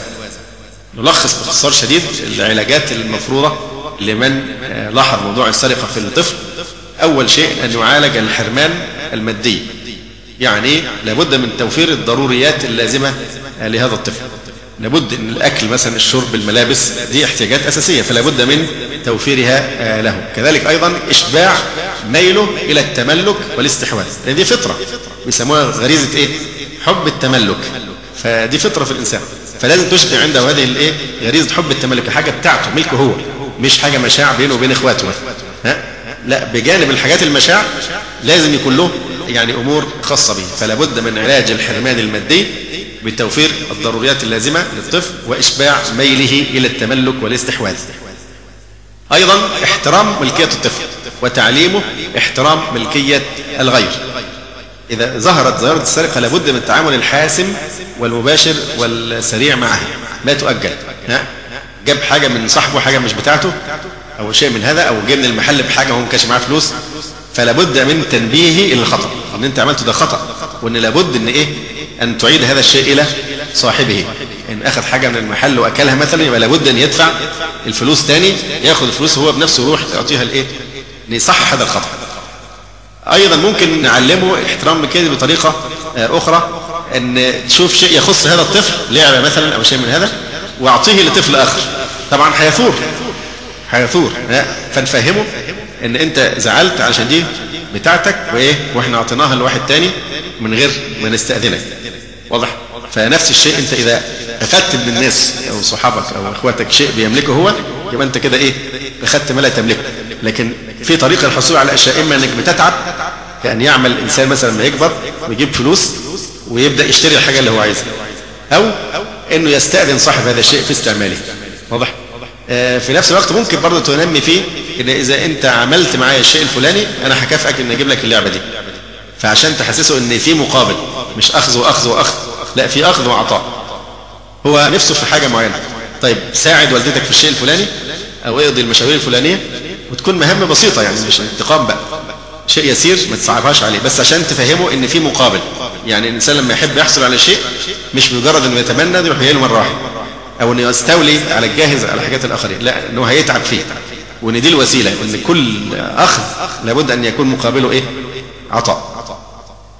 نلخص باختصار شديد العلاجات المفروضة لمن لاحظ موضوع السرقة في الطفل. أول شيء أن يعالج الحرمان المادي، يعني لابد من توفير الضروريات اللازمة لهذا الطفل. لابد أن الأكل مثلا، الشرب، الملابس، دي احتياجات أساسية، فلا بد من توفيرها له. كذلك أيضا إشباع ميله إلى التملك والاستحواذ، لأن دي فطرة بيسموها غريزة إيه؟ حب التملك. فدي فطرة في الإنسان، فلازم تشبع عنده هذه الإيه؟ غريزة حب التملك، حاجة بتاعته ملكه هو، مش حاجة مشاع بينه وبين إخواته. ها؟ لا، بجانب الحاجات المشاع لازم يكون له يعني أمور خاصة به. فلا بد من علاج الحرمان المادي بتوفير الضروريات اللازمة للطفل وإشباع ميله إلى التملك والاستحواذ. أيضا احترام ملكية الطفل وتعليمه احترام ملكية الغير. إذا ظهرت ظاهرة السرقة لابد من التعامل الحاسم والمباشر والسريع معها، ما تؤجل. ها؟ جاب حاجة من صاحبه، حاجة مش بتاعته أو شيء من هذا، أو جاء من المحل بحاجة وهو مكاش معاه فلوس، فلا بد من تنبيهه إلى الخطأ، إن أنت عملته ده خطأ، وإن لابد إن إيه؟ أن تعيد هذا الشيء إلى صاحبه. إن أخذ حاجة من المحل وأكلها مثلا، يبقى لابد أن يدفع الفلوس تاني، يأخذ الفلوس هو بنفسه ويروح يعطيها الإيه؟ ليصحح هذا الخطأ. أيضا ممكن نعلمه احترام كده بطريقة أخرى، أن تشوف شيء يخص هذا الطفل، لعبة مثلا أو شيء من هذا، وأعطيه لطفل آخر. طبعا هيثور هيثور فنفهمه أن أنت زعلت عشان دي بتاعتك وإيه، وإحنا أعطيناها لواحد تاني من غير ما نستأذنك. واضح؟ فنفس الشيء، أنت إذا أخذت من الناس أو صحابك أو أخواتك شيء بيملكه هو، يبقى أنت كده إيه؟ أخذت ما لا تملكه. لكن في طريقة الحصول على أشياء، إما أنك بتتعب، كأن يعمل الإنسان مثلا ما يكبر ويجيب فلوس ويبدأ يشتري الحاجة اللي هو عايزها، أو أنه يستأذن صاحب هذا الشيء في استعماله. واضح؟ آه في نفس الوقت ممكن برضه تنمي فيه إن إذا أنت عملت معايا الشيء الفلاني أنا هكافئك إن أجيب لك اللعبة دي، فعشان تحسسه إن في مقابل، مش أخذ وأخذ وأخذ، لا، في أخذ وعطاء. هو نفسه في حاجة معينة، طيب ساعد والدتك في الشيء الفلاني أو اقضي المشاوير الفلانية، وتكون مهمة بسيطة يعني مش انتقام بقى، شيء يسير ما تصعبهاش عليه، بس عشان تفهمه ان في مقابل. يعني الانسان لما يحب يحصل على شيء مش مجرد انه يتمنى يروح يجيله مرة واحدة، او انه يستولي على الجاهز على حاجات الاخرين، لا، انه هيتعب فيه، وان دي الوسيلة، ان كل اخذ لابد ان يكون مقابله ايه؟ عطاء.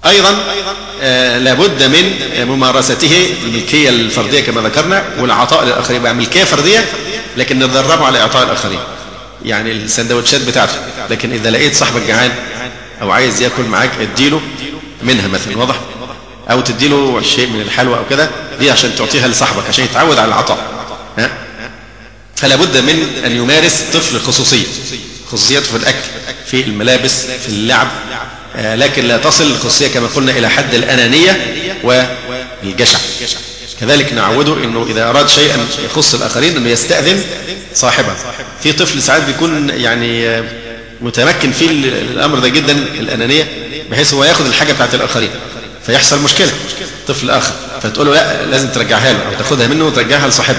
أيضا آه لابد من ممارسته الملكية الفردية كما ذكرنا، والعطاء للآخرين بقى ملكية فردية لكن ندربه على إعطاء الآخرين، يعني السندوتشات بتاعته، لكن إذا لقيت صاحبك جعان أو عايز يأكل معاك اديله منها مثلا، واضح؟ أو تديله شيء من الحلوى أو كده، دي عشان تعطيها لصاحبك عشان يتعود على العطاء. ها؟ فلا بد من أن يمارس الطفل الخصوصية، خصوصيته في الأكل، في الملابس، في اللعب، آه لكن لا تصل الخصوصية كما قلنا إلى حد الأنانية والجشع. كذلك نعوده أنه إذا أراد شيئا يخص الآخرين أنه يستأذن صاحبه. في طفل ساعات بيكون يعني متمكن في الأمر ده جدا، الأنانية، بحيث هو يأخذ الحاجة بتاعت الآخرين فيحصل مشكلة طفل آخر، فتقول له لا لازم ترجعها له أو تأخذها منه وترجعها لصاحبه،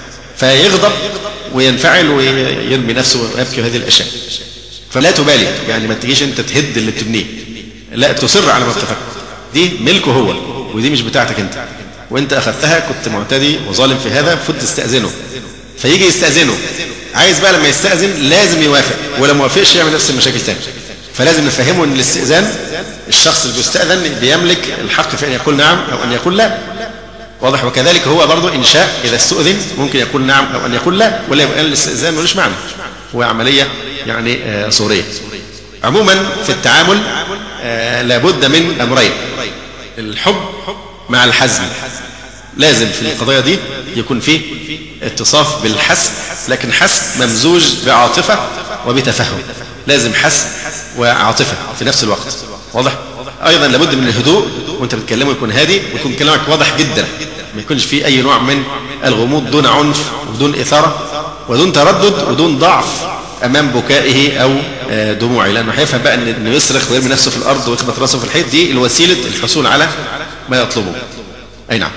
فيغضب وينفعل ويرمي نفسه ويبكي هذه الأشياء. فلا تبالي، يعني ما تجيش أنت تهد اللي بتبنيه، لا تصر على ما اتفقت، دي ملكه هو ودي مش بتاعتك أنت، وأنت أخذتها كنت معتدي وظالم في هذا، فت تستأذنه، فيجي يستأذنه، عايز بقى لما يستأذن لازم يوافق، ولو ما وافقش يعمل نفس المشاكل تاني. فلازم نفهمه أن الاستئذان الشخص اللي بيستأذن بيملك الحق في أن يقول نعم أو أن يقول لا، واضح؟ وكذلك هو برضو إن شاء إذا استؤذن ممكن يقول نعم أو أن يقول لا، ولا يبقى الاستئذان ملوش معنى، هو عملية يعني آه صورية. عموما في التعامل آه لابد من أمرين، الحب مع الحزم، لازم في القضايا دي يكون فيه اتصاف بالحسم، لكن حسم ممزوج بعاطفة وبتفهم، لازم حسم وعاطفة في نفس الوقت، واضح؟ أيضا لابد من الهدوء وانت بتكلمه يكون هادي، ويكون كلامك واضح جدا، ما يكونش فيه أي نوع من الغموض، دون عنف ودون إثارة ودون تردد ودون ضعف أمام بكائه أو دموعه، لأنه هيفهم بقى أنه يصرخ ويرمي نفسه في الأرض ويخبط راسه في الحيط، دي الوسيلة الحصول على ما يطلبه. أي نعم.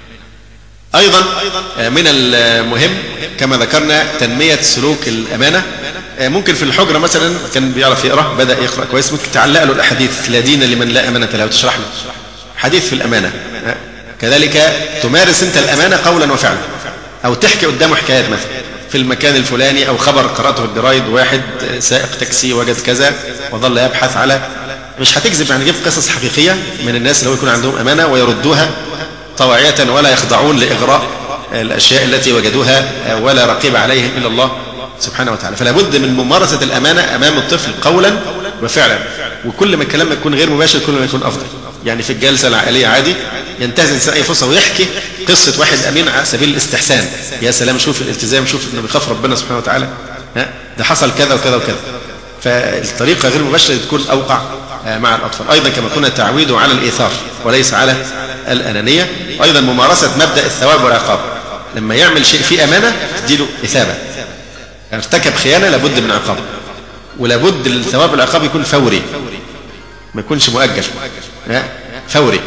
أيضا من المهم كما ذكرنا تنمية سلوك الأمانة. ممكن في الحجرة مثلا كان بيعرف يقرأ، بدأ يقرأ كويس، ممكن تعلق له الأحاديث لا دين لمن لا أمانة له، وتشرح له حديث في الأمانة. كذلك تمارس أنت الأمانة قولا وفعلا، أو تحكي قدامه حكايات مثلا في المكان الفلاني، أو خبر قرأته في الجرايد، واحد سائق تاكسي وجد كذا وظل يبحث على، مش هتكذب يعني، جيب قصص حقيقية من الناس اللي هو يكون عندهم أمانة ويردوها طواعية ولا يخضعون لإغراء الأشياء التي وجدوها ولا رقيب عليهم إلا الله سبحانه وتعالى. فلا بد من ممارسة الأمانة أمام الطفل قولا وفعلا، وكل ما الكلام يكون غير مباشر كل ما يكون أفضل. يعني في الجلسة العائلية عادي ينتهز الإنسان أي فرصة ويحكي قصة واحد أمين على سبيل الاستحسان، يا سلام شوف الالتزام، شوف إنه بيخاف ربنا سبحانه وتعالى، ها ده حصل كذا وكذا وكذا. فالطريقة غير مباشرة تكون أوقع مع الأطفال. أيضا كما كنا تعويده على الإيثار وليس على الأنانية. أيضا ممارسة مبدأ الثواب والعقاب، لما يعمل شيء فيه أمانة تديله إثابة، ارتكب خيانة لابد من عقاب، ولابد الثواب والعقاب يكون فوري ما يكونش مؤجل، فوري.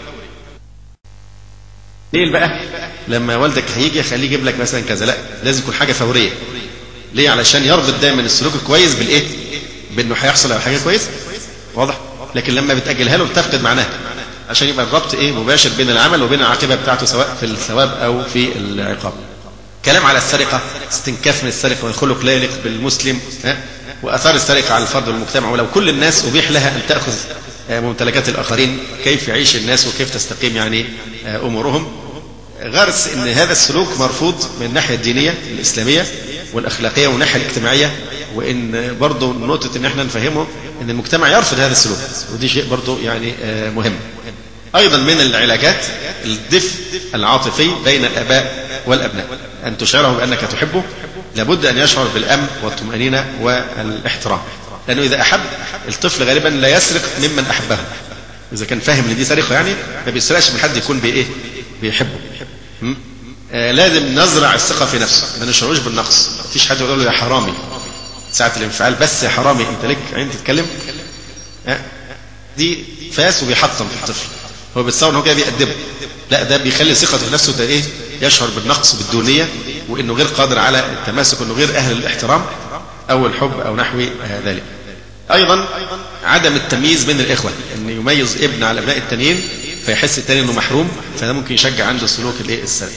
ليه بقى لما والدك هيجي خليه يجيب لك مثلا كذا، لا لازم يكون حاجة فورية. ليه؟ علشان يربط دايما السلوك الكويس بالإيه؟ بأنه هيحصل على حاجة كويسة، واضح؟ لكن لما بتأجلها له بتفقد معناها، عشان يبقى الربط إيه؟ مباشر بين العمل وبين العاقبة بتاعته سواء في الثواب أو في العقاب. كلام على السرقة، استنكاف من السرقة والخلق لا يليق بالمسلم، ها؟ وأثار السرقة على الفرد والمجتمع، ولو كل الناس أبيح لها أن تأخذ ممتلكات الآخرين كيف يعيش الناس وكيف تستقيم يعني أمورهم. غرس أن هذا السلوك مرفوض من الناحية الدينية الإسلامية والأخلاقية والناحية الاجتماعية، وإن برضو نقطة أن احنا نفهمه أن المجتمع يرفض هذا السلوك، ودي شيء برضو يعني مهم. أيضا من العلاجات الدفء العاطفي بين الآباء والأبناء، أن تشعره بأنك تحبه، لابد أن يشعر بالأمن والطمأنينة والاحترام، لأنه إذا أحب الطفل غالبا لا يسرق ممن أحبه، إذا كان فاهم أن دي سرقة يعني ما بيسرقش من حد يكون بإيه بيحبه. آه لازم نزرع الثقة في نفسه، ما نشعروش بالنقص، مفيش حد يقول له يا حرامي ساعة الانفعال، بس يا حرامي أنت لك عين تتكلم، آه دي فاس وبيحطم في الطفل، هو بيتصور أنه كده بيقدمه، لا ده بيخلي ثقته في نفسه ده إيه يشعر بالنقص بالدونية، وإنه غير قادر على التماسك، وإنه غير أهل الاحترام أو الحب أو نحو ذلك. أيضا عدم التمييز بين الإخوة، أن يميز ابن على أبناء التانيين فيحس التاني أنه محروم، فده ممكن يشجع عنده السلوك السري.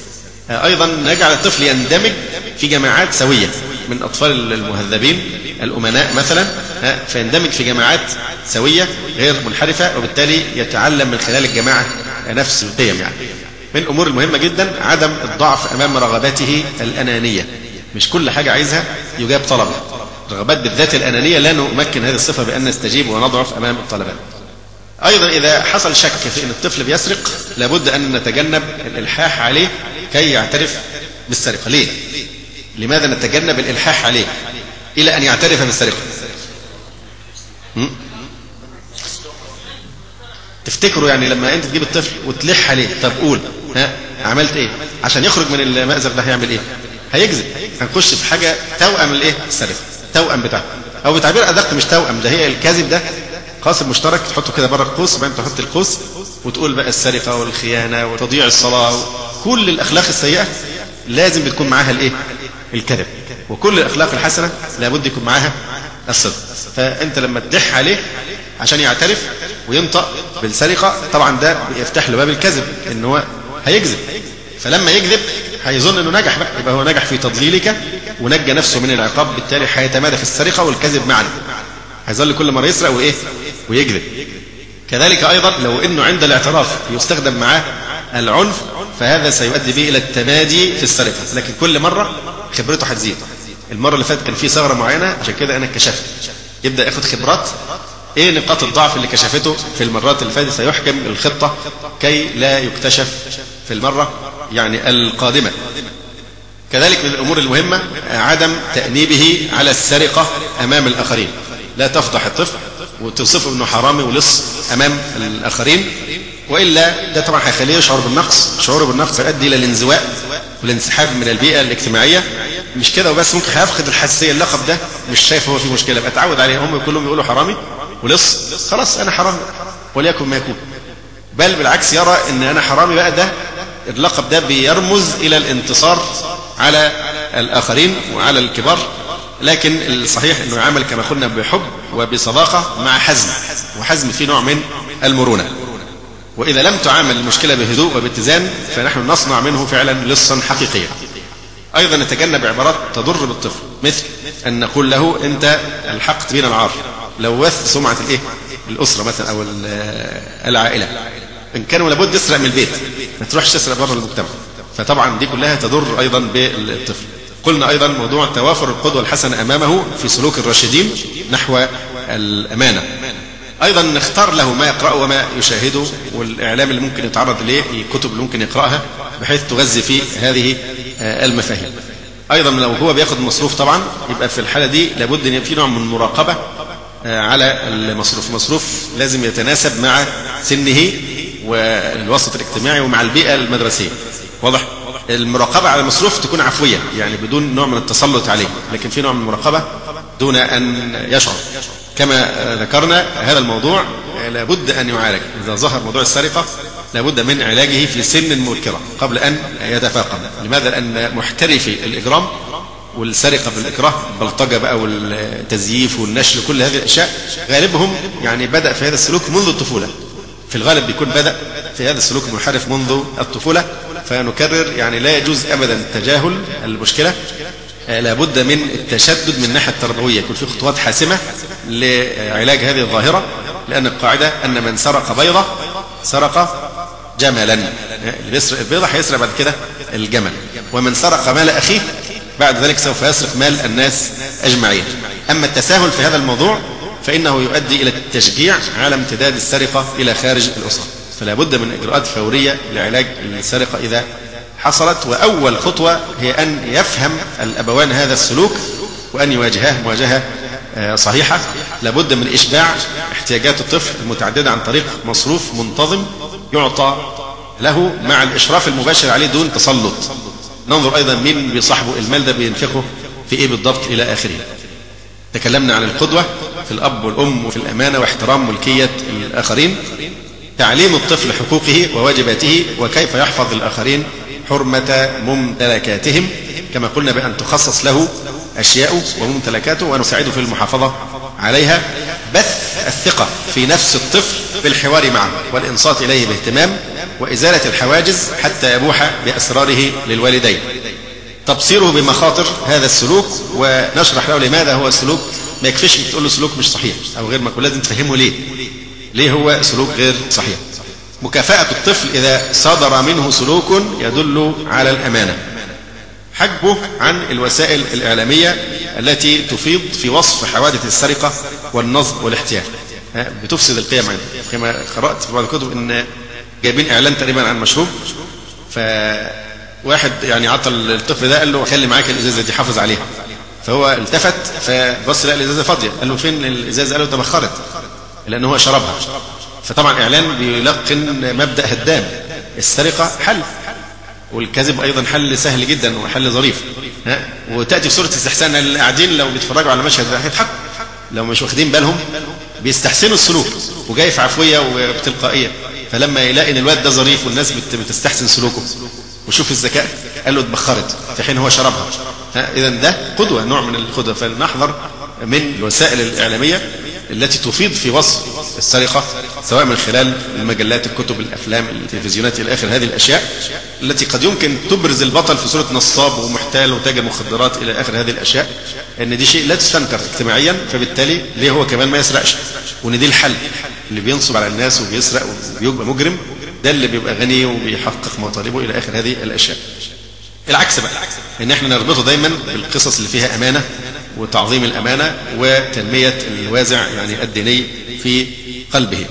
أيضا نجعل الطفل يندمج في جماعات سوية من أطفال المهذبين الأمناء مثلا، فيندمج في جماعات سوية غير منحرفة، وبالتالي يتعلم من خلال الجماعة نفس القيم. يعني من الأمور المهمة جدا عدم الضعف أمام رغباته الأنانية، مش كل حاجة عايزها يجاب طلبه، رغبات بالذات الأنانية لا نمكن هذه الصفة بأن نستجيب ونضعف أمام الطلبات. أيضا إذا حصل شك في أن الطفل بيسرق لابد أن نتجنب الإلحاح عليه كي يعترف بالسرقة. ليه؟ لماذا نتجنب الإلحاح عليه إلى أن يعترف بالسرقة؟ تفتكروا يعني لما أنت تجيب الطفل وتلح عليه، طب قول ها عملت إيه؟ عشان يخرج من المأزق ده هيعمل إيه؟ هيكذب. هنخش في حاجة توأم الإيه؟ السرقة، توأم بتاعه، أو بتعبير أدق مش توأم، ده هي الكذب ده قاسم مشترك تحطه كده بره القوس، وبعدين تحط القوس وتقول بقى السرقة والخيانة وتضييع الصلاة، كل الأخلاق السيئة لازم بتكون معاها الإيه؟ الكذب، وكل الأخلاق الحسنة لابد يكون معاها الصدق. فأنت لما تلح عليه عشان يعترف وينطق بالسرقة، طبعا ده يفتح له باب الكذب إن هو هيكذب، فلما يكذب هيظن إنه نجح بقى، يبقى هو نجح في تضليلك ونجى نفسه من العقاب، بالتالي هيتمادى في السرقة والكذب معا، هيظل كل مرة يسرق وإيه؟ ويكذب. كذلك أيضا لو إنه عند الاعتراف يستخدم معاه العنف فهذا سيؤدي به إلى التمادي في السرقة، لكن كل مرة خبرته هتزيد. المرة اللي فاتت كان في ثغرة معينة عشان كده أنا كشفت، يبدأ ياخد خبرات إيه نقاط الضعف اللي كشفته في المرات اللي فاتت، سيحكم الخطة كي لا يكتشف في المرة يعني القادمة. كذلك من الأمور المهمة عدم تأنيبه على السرقة أمام الآخرين، لا تفضح الطفل وتصفه انه حرامي ولص امام الاخرين، والا ده طبعا هيخليه يشعر بالنقص، شعوره بالنقص يؤدي الى الانزواء والانسحاب من البيئه الاجتماعيه. مش كده وبس، ممكن هيفقد الحساسيه، اللقب ده مش شايف هو فيه مشكله، بقى اتعود عليه، هم كلهم يقولوا حرامي ولص، خلاص انا حرامي وليكن ما يكون، بل بالعكس يرى ان انا حرامي، بقى ده اللقب ده بيرمز الى الانتصار على الاخرين وعلى الكبار. لكن الصحيح أنه يعمل كما قلنا بحب وبصداقة مع حزم، وحزم فيه نوع من المرونة. وإذا لم تعامل المشكلة بهدوء وباتزان فنحن نصنع منه فعلا لصا حقيقيا. أيضا نتجنب عبارات تضر بالطفل، مثل أن نقول له أنت الحقت بنا العار، لوث سمعة الإيه؟ الأسرة مثلا أو العائلة، إن كانوا لابد يسرق من البيت، ما تروحش تسرق بره المجتمع، فطبعا دي كلها تضر أيضا بالطفل. قلنا أيضا موضوع توافر القدوة الحسنة أمامه في سلوك الراشدين نحو الأمانة. أيضا نختار له ما يقرأه وما يشاهده، والإعلام اللي ممكن يتعرض إليه، الكتب اللي ممكن يقرأها بحيث تغذي في هذه المفاهيم. أيضا لو هو بياخد مصروف طبعا يبقى في الحالة دي لابد أن في نوع من المراقبة على المصروف، مصروف لازم يتناسب مع سنه والوسط الاجتماعي ومع البيئة المدرسية. واضح؟ المراقبة على المصروف تكون عفوية، يعني بدون نوع من التسلط عليه، لكن في نوع من المراقبة دون أن يشعر. كما ذكرنا هذا الموضوع لابد أن يعالج، إذا ظهر موضوع السرقة لابد من علاجه في سن مبكرة قبل أن يتفاقم. لماذا؟ لأن محترفي الإجرام والسرقة بالإكراه، البلطجة بقى والتزييف والنشل وكل هذه الأشياء غالبهم يعني بدأ في هذا السلوك منذ الطفولة، في الغالب بيكون بدأ في هذا السلوك المنحرف منذ الطفولة. فنكرر يعني لا يجوز أبدا تجاهل المشكلة، لابد من التشدد من الناحية التربوية، يكون في خطوات حاسمة لعلاج هذه الظاهرة، لأن القاعدة أن من سرق بيضة سرق جملا، اللي يسرق البيضة هيسرق بعد كده الجمل، ومن سرق مال أخيه بعد ذلك سوف يسرق مال الناس أجمعين. أما التساهل في هذا الموضوع فإنه يؤدي إلى التشجيع على امتداد السرقة إلى خارج الأسرة، فلا بد من إجراءات فورية لعلاج السرقة إذا حصلت. وأول خطوة هي أن يفهم الأبوان هذا السلوك وأن يواجهه مواجهة صحيحة. لابد من إشباع احتياجات الطفل المتعددة عن طريق مصروف منتظم يعطى له مع الإشراف المباشر عليه دون تسلط. ننظر أيضا مين بيصاحبه المال ده بينفقه في إيه بالضبط إلى آخره. تكلمنا عن القدوة في الأب والأم وفي الأمانة واحترام ملكية الآخرين، تعليم الطفل حقوقه وواجباته وكيف يحفظ الآخرين حرمة ممتلكاتهم، كما قلنا بأن تخصص له أشياء وممتلكاته ونساعده في المحافظة عليها بث الثقة في نفس الطفل بالحوار معه والإنصات إليه باهتمام وإزالة الحواجز حتى يبوح بأسراره للوالدين. تبصيره بمخاطر هذا السلوك ونشرح له لماذا هو السلوك. ما يكفيش تقول له سلوك مش صحيح أو غير مقبول، لازم تفهمه ليه ليه هو سلوك غير صحيح. مكافأة الطفل إذا صدر منه سلوك يدل على الأمانة. حجبه عن الوسائل الإعلامية التي تفيض في وصف حوادث السرقة والنصب والاحتيال، بتفسد القيم عنده. كما قرأت في بعض الكتب إن جايبين إعلان تقريبا عن مشروب، فواحد يعني عطل الطفل ده قال له خلي معاك الإزازة دي حافظ عليها، فهو التفت فبص لقى الإزازة فاضية، قال له فين الإزازة؟ قال له تبخرت، لأنه هو شربها. فطبعا إعلان بيلقن مبدأ هدام، السرقة حل والكذب أيضا حل سهل جدا وحل ظريف. ها وتأتي في سورة الاستحسان، اللي قاعدين لو بيتفرجوا على مشهد ده هيضحكوا، لو مش واخدين بالهم بيستحسنوا السلوك وجاي في عفوية وبتلقائية، فلما يلاقي ان الواد ده ظريف والناس بتستحسن سلوكه وشوف الذكاء قال له اتبخرت في حين هو شربها. إذا ده قدوة، نوع من القدوة. فلنحذر من الوسائل الإعلامية التي تفيض في وصف السرقة، سواء من خلال المجلات، الكتب، الأفلام، التلفزيونات إلى آخر هذه الأشياء التي قد يمكن تبرز البطل في صورة نصاب ومحتال وتاجر مخدرات إلى آخر هذه الأشياء، إن دي شيء لا تستنكر اجتماعيا، فبالتالي ليه هو كمان ما يسرقش، وإن دي الحل. اللي بينصب على الناس وبيسرق وبيبقى مجرم ده اللي بيبقى غني وبيحقق مطالبه إلى آخر هذه الأشياء. العكس بقى، إن احنا نربطه دايما بالقصص اللي فيها أمانة وتعظيم الأمانة وتنمية الوازع يعني الديني في قلبه،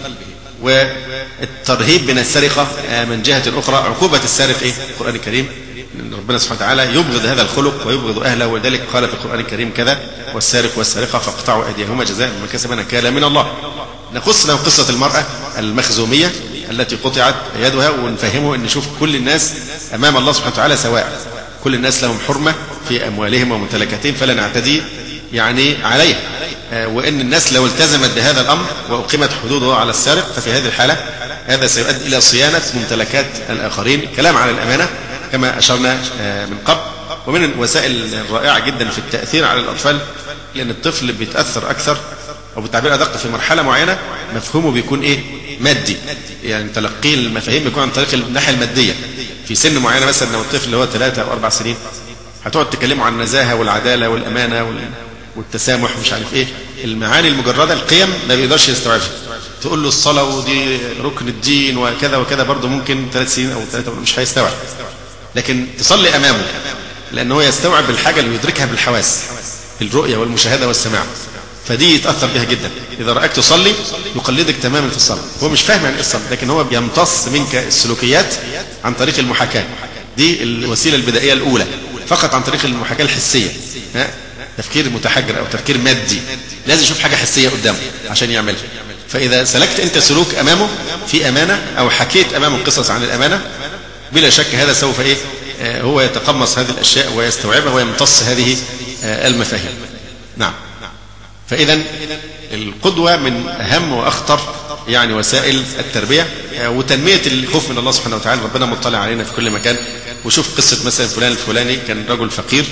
والترهيب من السرقة من جهة أخرى. عقوبة السارق إيه؟ القرآن الكريم إن ربنا سبحانه وتعالى يبغض هذا الخلق ويبغض أهله، ولذلك قال في القرآن الكريم كذا: والسارق والسارقة فاقطعوا أيديهما جزاء بما كسبا نكالا من الله. نقص له قصة المرأة المخزومية التي قطعت يدها، ونفهمه أن شوف كل الناس أمام الله سبحانه وتعالى سواء، كل الناس لهم حرمة في أموالهم وممتلكاتهم فلا نعتدي يعني عليها، وإن الناس لو التزمت بهذا الأمر وأقيمت حدوده على السارق ففي هذه الحالة هذا سيؤدي إلى صيانة ممتلكات الآخرين. كلام على الأمانة كما أشرنا من قبل، ومن الوسائل الرائعة جدا في التأثير على الأطفال، لأن الطفل بيتأثر أكثر أو بالتعبير أدق في مرحلة معينة مفهومه بيكون إيه؟ مادي، يعني تلقيه المفاهيم بيكون عن طريق الناحية المادية. في سن معينة مثلا لو الطفل اللي هو ثلاثة أو أربع سنين هتقعد تكلمه عن النزاهة والعدالة والأمانة والتسامح ومش عارف إيه، المعاني المجردة القيم ما بيقدرش يستوعبها. تقول له الصلاة ودي ركن الدين وكذا وكذا، برضه ممكن ثلاث سنين أو ثلاثة مش هيستوعب، لكن تصلي أمامه لأنه هو يستوعب الحاجة اللي يدركها بالحواس، الرؤية والمشاهدة والسماع، فدي يتأثر بها جدا. إذا رأيك تصلي يقلدك تماما في الصلاة، هو مش فاهم عن الصلاة لكن هو بيمتص منك السلوكيات عن طريق المحاكاة. دي الوسيلة البدائية الأولى، فقط عن طريق المحاكاة الحسية. ها؟ تفكير متحجر أو تفكير مادي، لازم يشوف حاجة حسية قدامه عشان يعملها. فإذا سلكت أنت سلوك أمامه في أمانة أو حكيت أمامه قصص عن الأمانة، بلا شك هذا سوف إيه آه هو يتقمص هذه الأشياء ويستوعبها ويمتص هذه آه المفاهيم. نعم. فإذا القدوة من أهم وأخطر يعني وسائل التربية وتنمية الخوف من الله سبحانه وتعالى. ربنا مطلع علينا في كل مكان، وشوف قصة مثلا فلان الفلاني كان رجل فقير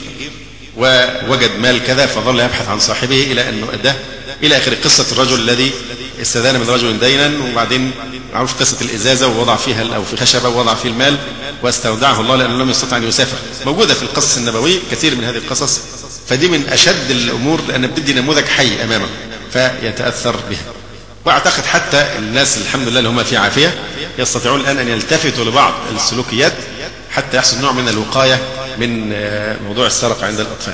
ووجد مال كذا فظل يبحث عن صاحبه إلى أنه أداه إلى آخر قصة الرجل الذي استدان من رجل دينا، وبعدين معروف قصة الإزازة ووضع فيها أو في خشبة ووضع فيه المال واستودعه الله لأنه لم يستطع أن يسافر. موجودة في القصص النبوية كثير من هذه القصص، فدي من أشد الأمور لأن بتدي نموذج حي أمامه فيتأثر بها. وأعتقد حتى الناس الحمد لله اللي هم في عافية يستطيعون الآن أن يلتفتوا لبعض السلوكيات حتى يحصل نوع من الوقاية من موضوع السرقة عند الأطفال.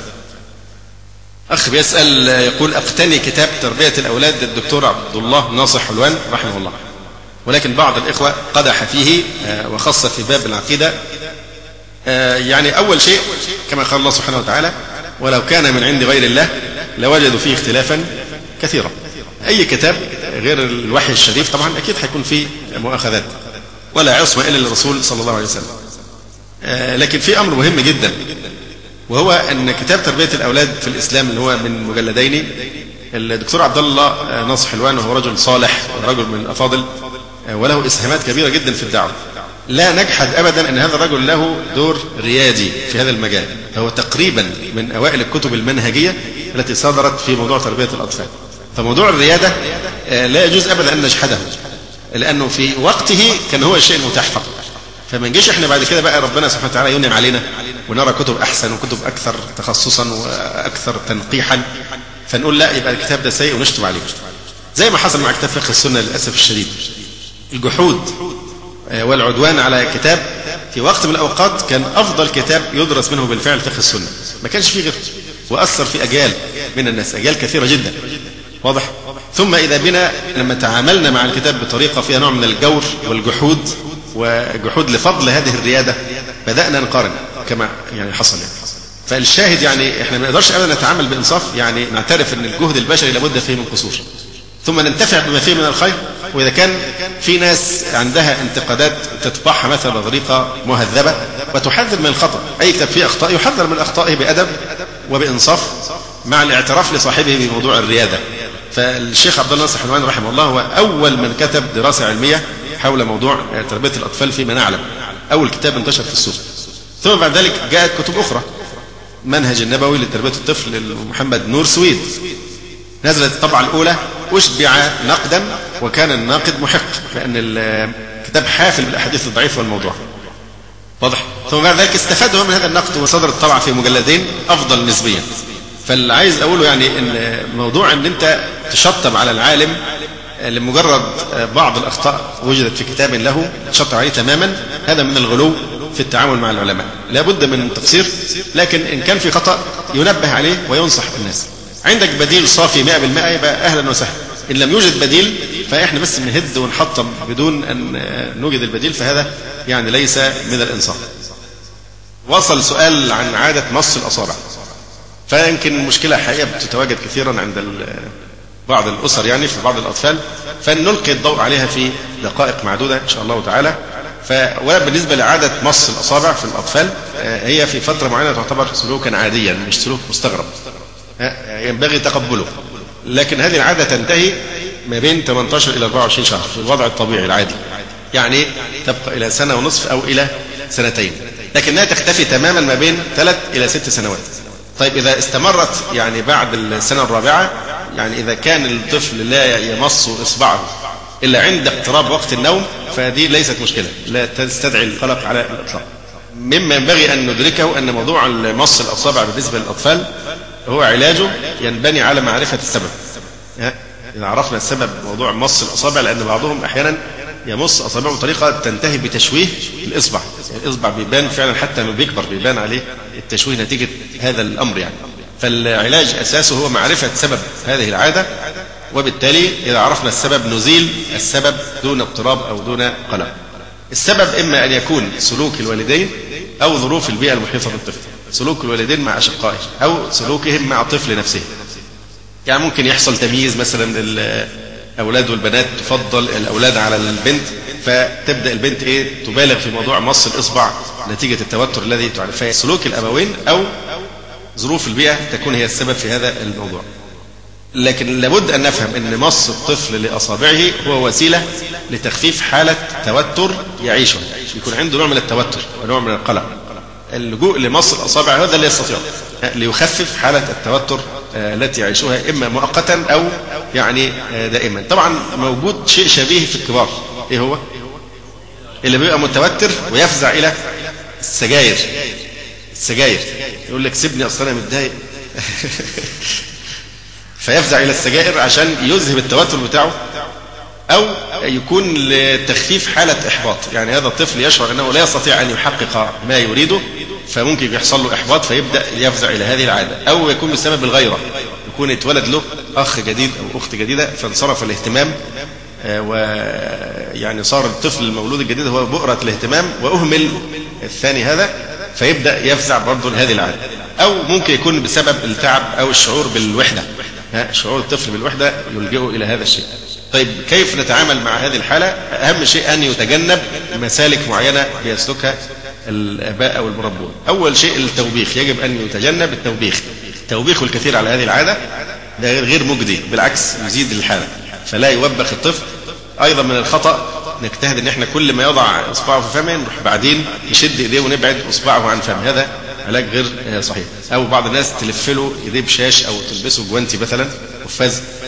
أخ بيسأل يقول: أقتني كتاب تربية الأولاد للدكتور عبد الله ناصر حلوان رحمه الله، ولكن بعض الإخوة قدح فيه وخاصة في باب العقيدة. يعني أول شيء كما قال الله سبحانه وتعالى: ولو كان من عند غير الله لوجدوا فيه اختلافا كثيرا. أي كتاب غير الوحي الشريف طبعا أكيد هيكون فيه مؤاخذات، ولا عصمة إلا للرسول صلى الله عليه وسلم. لكن في أمر مهم جدا، وهو أن كتاب تربية الأولاد في الإسلام اللي هو من مجلدين، الدكتور عبد الله ناصر حلوان وهو رجل صالح ورجل من الأفاضل وله إسهامات كبيرة جدا في الدعوة، لا نجحد أبدا أن هذا الرجل له دور ريادي في هذا المجال. فهو تقريبا من أوائل الكتب المنهجية التي صدرت في موضوع تربية الأطفال، فموضوع الريادة لا يجوز أبدا أن نجحده، لأنه في وقته كان هو الشيء المتاح فقط. فما نجيش احنا بعد كده بقى ربنا سبحانه وتعالى ينعم علينا ونرى كتب أحسن وكتب أكثر تخصصا وأكثر تنقيحا فنقول لا يبقى الكتاب ده سيء ونشتم عليه، زي ما حصل مع كتاب فقه السنة للأسف الشديد. الجحود والعدوان على كتاب في وقت من الأوقات كان أفضل كتاب يدرس منه بالفعل فقه السنة، ما كانش فيه غيره، وأثر في أجيال من الناس، أجيال كثيرة جدا. واضح؟ ثم إذا بنا لما تعاملنا مع الكتاب بطريقة فيها نوع من الجور والجحود وجحود لفضل هذه الريادة، بدأنا نقارن كما يعني حصل يعني. فالشاهد يعني احنا ما نقدرش ابدا نتعامل بانصاف، يعني نعترف ان الجهد البشري لابد فيه من قصور، ثم ننتفع بما فيه من الخير. واذا كان في ناس عندها انتقادات تطبعها مثلا بطريقه مهذبه وتحذر من الخطا، اي كتاب فيه اخطاء يحذر من اخطائه بادب وبانصاف مع الاعتراف لصاحبه بموضوع الرياده. فالشيخ عبد الله ناصر حلوان رحمه الله هو اول من كتب دراسه علميه حول موضوع تربيه الاطفال فيما نعلم، اول كتاب انتشر في السوق. ثم بعد ذلك جاءت كتب اخرى، منهج النبوي لتربيه الطفل لمحمد نور سويد، نزلت الطبعه الاولى، اشبع نقدا وكان الناقد محق، لان الكتاب حافل بالاحاديث الضعيفه والموضوع. واضح؟ ثم بعد ذلك استفادوا من هذا النقد وصدرت الطبعه في مجلدين افضل نسبيا. فاللي عايز اقوله يعني ان موضوع ان انت تشطب على العالم لمجرد بعض الاخطاء وجدت في كتاب له تشطب عليه تماما، هذا من الغلو في التعامل مع العلماء. لا بد من تقصير، لكن ان كان في خطأ ينبه عليه وينصح الناس. عندك بديل صافي مئة بالمئة يبقى اهلا وسهلا، ان لم يوجد بديل فاحنا بس بنهد ونحطم بدون ان نوجد البديل، فهذا يعني ليس من الانصاف. وصل سؤال عن عادة مص الاصابع، فيمكن المشكلة حقيقة بتتواجد كثيرا عند بعض الأسر يعني في بعض الأطفال، فنلقي الضوء عليها في دقائق معدودة إن شاء الله تعالى. فبالنسبة لعادة مص الأصابع في الأطفال هي في فترة معينة تعتبر سلوكا عاديا مش سلوك مستغرب ينبغي تقبله، لكن هذه العادة تنتهي ما بين ثمانية عشر إلى أربعة وعشرين شهر في الوضع الطبيعي العادي، يعني تبقى إلى سنة ونصف أو إلى سنتين، لكنها تختفي تماما ما بين ثلاث إلى ست سنوات. طيب إذا استمرت يعني بعد السنة الرابعة، يعني إذا كان الطفل لا يمص إصبعه إلا عند اقتراب وقت النوم، فدي ليست مشكلة لا تستدعي القلق على الإطلاق. مما ينبغي أن ندركه أن موضوع مص الأصابع بالنسبة للأطفال هو علاجه ينبني على معرفة السبب. إذا عرفنا السبب موضوع مص الأصابع، لأن بعضهم أحيانا يمص أصابعه بطريقة تنتهي بتشويه الإصبع، يعني الإصبع بيبان فعلا حتى لما بيكبر بيبان عليه التشويه نتيجة هذا الأمر يعني. فالعلاج أساسه هو معرفة سبب هذه العادة، وبالتالي إذا عرفنا السبب نزيل السبب دون اضطراب أو دون قلق. السبب إما أن يكون سلوك الوالدين أو ظروف البيئة المحيطة بالطفل، سلوك الوالدين مع أشقائه أو سلوكهم مع الطفل نفسه. يعني ممكن يحصل تمييز مثلا الأولاد والبنات، تفضل الأولاد على البنت، فتبدأ البنت إيه تبالغ في موضوع مص الإصبع نتيجة التوتر الذي تعرفه. سلوك الأبوين أو ظروف البيئة تكون هي السبب في هذا الموضوع. لكن لابد أن نفهم أن مص الطفل لأصابعه هو وسيلة لتخفيف حالة توتر يعيشه، يكون عنده نوع من التوتر ونوع من القلق. اللجوء لمص الأصابع هذا اللي يستطيع ليخفف حالة التوتر التي يعيشها إما مؤقتا أو يعني دائما. طبعا موجود شيء شبيه في الكبار، إيه هو؟ اللي بيبقى متوتر ويفزع إلى السجاير. السجاير يقول لك سيبني أصلا أنا متضايق فيفزع إلى السجائر عشان يذهب التوتر بتاعه، أو يكون لتخفيف حالة إحباط، يعني هذا الطفل يشعر أنه لا يستطيع أن يحقق ما يريده فممكن يحصل له إحباط فيبدأ يفزع إلى هذه العادة، أو يكون بسبب الغيرة، يكون اتولد له أخ جديد أو أخت جديدة فانصرف الاهتمام، ويعني صار الطفل المولود الجديد هو بؤرة الاهتمام وأهمل الثاني هذا فيبدأ يفزع برضه لهذه العادة. أو ممكن يكون بسبب التعب أو الشعور بالوحدة، شعور الطفل بالوحدة يلجئه إلى هذا الشيء. طيب كيف نتعامل مع هذه الحالة؟ أهم شيء أن يتجنب مسالك معينة بيسلكها الآباء أو المربون. أول شيء التوبيخ، يجب أن يتجنب التوبيخ. التوبيخ الكثير على هذه العادة ده غير مجدي، بالعكس يزيد الحالة، فلا يوبخ الطفل. أيضا من الخطأ نجتهد ان احنا كل ما يضع اصبعه في فمه نروح بعدين نشد ايديه ونبعد اصبعه عن فمه، هذا علاج غير صحيح. او بعض الناس تلف له ايديه بشاش او تلبسه جوانتي مثلا قفاز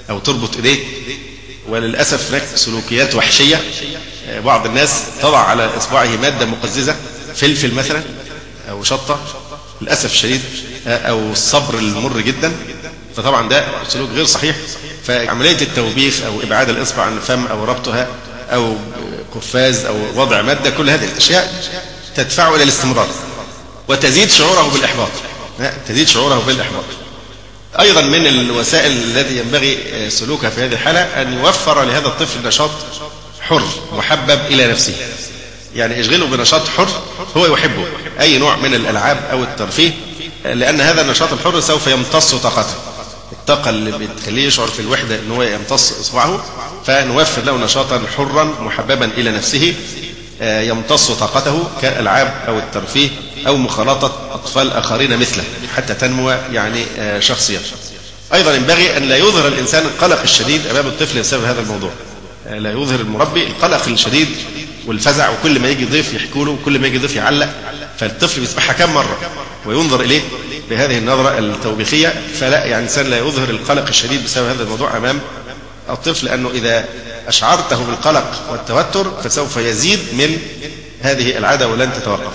أو تربط إيديه. وللأسف هناك سلوكيات وحشية، بعض الناس تضع على إصبعه مادة مقززة، فلفل مثلا أو شطة للأسف الشديد، أو الصبر المر جدا، فطبعا ده سلوك غير صحيح. فعملية التوبيخ أو إبعاد الإصبع عن الفم أو ربطها أو قفاز أو وضع مادة، كل هذه الأشياء تدفعه إلى الاستمرار وتزيد شعوره بالإحباط، تزيد شعوره بالإحباط. أيضا من الوسائل التي ينبغي سلوكها في هذه الحالة أن يوفر لهذا الطفل نشاط حر محبب إلى نفسه، يعني يشغله بنشاط حر هو يحبه، أي نوع من الألعاب أو الترفيه، لأن هذا النشاط الحر سوف يمتص طاقته، الطاقة اللي بتخليه يشعر في الوحدة أنه هو يمتص إصبعه، فنوفر له نشاطا حرا محببا إلى نفسه يمتص طاقته كالألعاب أو الترفيه أو مخالطة أطفال آخرين مثله حتى تنمو يعني شخصيا. أيضا ينبغي أن لا يظهر الإنسان القلق الشديد أمام الطفل بسبب هذا الموضوع، لا يظهر المربي القلق الشديد والفزع، وكل ما يجي ضيف يحكوا له، وكل ما يجي ضيف يعلق، فالطفل بيسمعها كم مرة وينظر إليه بهذه النظرة التوبيخية. فلا يعني الإنسان لا يظهر القلق الشديد بسبب هذا الموضوع أمام الطفل، لأنه إذا أشعرته بالقلق والتوتر فسوف يزيد من هذه العادة ولن تتوقف.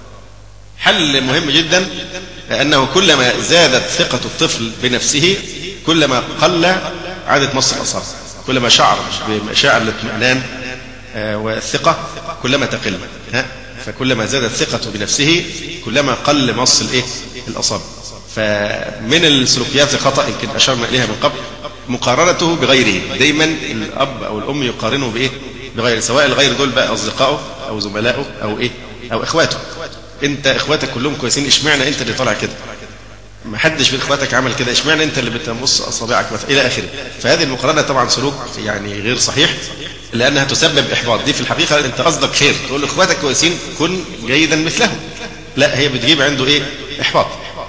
حل مهم جدا، لأنه كلما زادت ثقة الطفل بنفسه كلما قل عادة مص الأصابع، كلما شعر بمشاعر الاطمئنان والثقة كلما تقل، فكلما زادت ثقته بنفسه كلما قل مص الايه الأصابع. فمن السلوكيات الخطأ يمكن أشرنا إليها من قبل مقارنته بغيره، دايما الأب أو الأم يقارنه بإيه بغيره، سواء الغير دول بقى أصدقائه أو زملائه أو إيه أو إخواته. أنت إخواتك كلهم كويسين، إشمعنى أنت اللي طالع كده؟ ما حدش من إخواتك عمل كده، إشمعنى أنت اللي بتمص أصابعك مثلا إلى آخره. فهذه المقارنة طبعا سلوك يعني غير صحيح، لأنها تسبب إحباط. دي في الحقيقة أنت قصدك خير، تقول إخواتك كويسين كن جيدا مثلهم، لا هي بتجيب عنده إيه إحباط.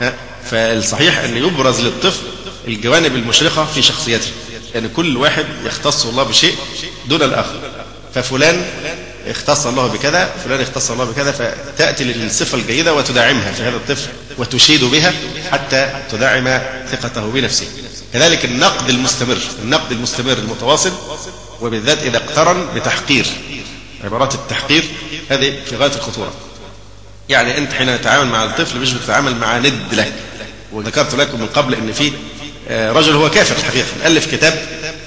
فالصحيح أن يبرز للطفل الجوانب المشرقة في شخصيته، يعني كل واحد يختص الله بشيء دون الآخر، ففلان اختص الله بكذا، فلان اختص الله بكذا، فتأتي للصفة الجيدة وتدعمها في هذا الطفل وتشيد بها حتى تدعم ثقته بنفسه. كذلك النقد المستمر، النقد المستمر المتواصل، وبالذات إذا اقترن بتحقير، عبارات التحقير هذه في غاية الخطورة. يعني أنت حين تتعامل مع الطفل مش بتتعامل مع ند لك. وذكرت لكم من قبل أن في رجل هو كافر الحقيقة ألف كتاب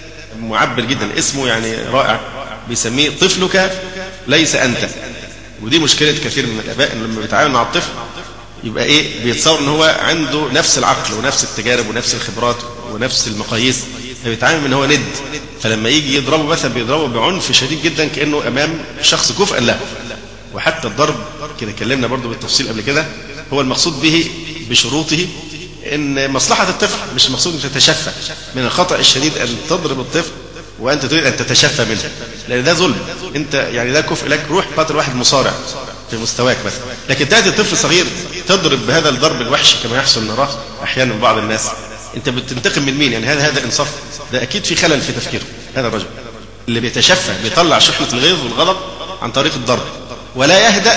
معبر جدا اسمه يعني رائع، بيسميه طفلك ليس أنت. ودي مشكلة كثير من الآباء، إن لما بيتعامل مع الطفل يبقى إيه بيتصور إن هو عنده نفس العقل ونفس التجارب ونفس الخبرات ونفس المقاييس، بيتعامل إن هو ند. فلما يجي يضربه مثلا بيضربه بعنف شديد جدا كأنه أمام شخص كفء له. وحتى الضرب كده اتكلمنا برضو بالتفصيل قبل كده، هو المقصود به بشروطه إن مصلحة الطفل، مش المقصود أن تتشفى. من الخطأ الشديد أن تضرب الطفل وأنت تريد أن تتشفى منه، لأن ده ظلم. أنت يعني ده كفء لك، روح قاتل واحد مصارع في مستواك مثلا. لكن تأتي طفل صغير تضرب بهذا الضرب الوحش كما يحصل نراه أحيانا من بعض الناس، أنت بتنتقم من مين؟ يعني هذا هذا إنصاف؟ ده أكيد في خلل في تفكيره. هذا الرجل اللي بيتشفى بيطلع شحنة الغيظ والغضب عن طريق الضرب، ولا يهدأ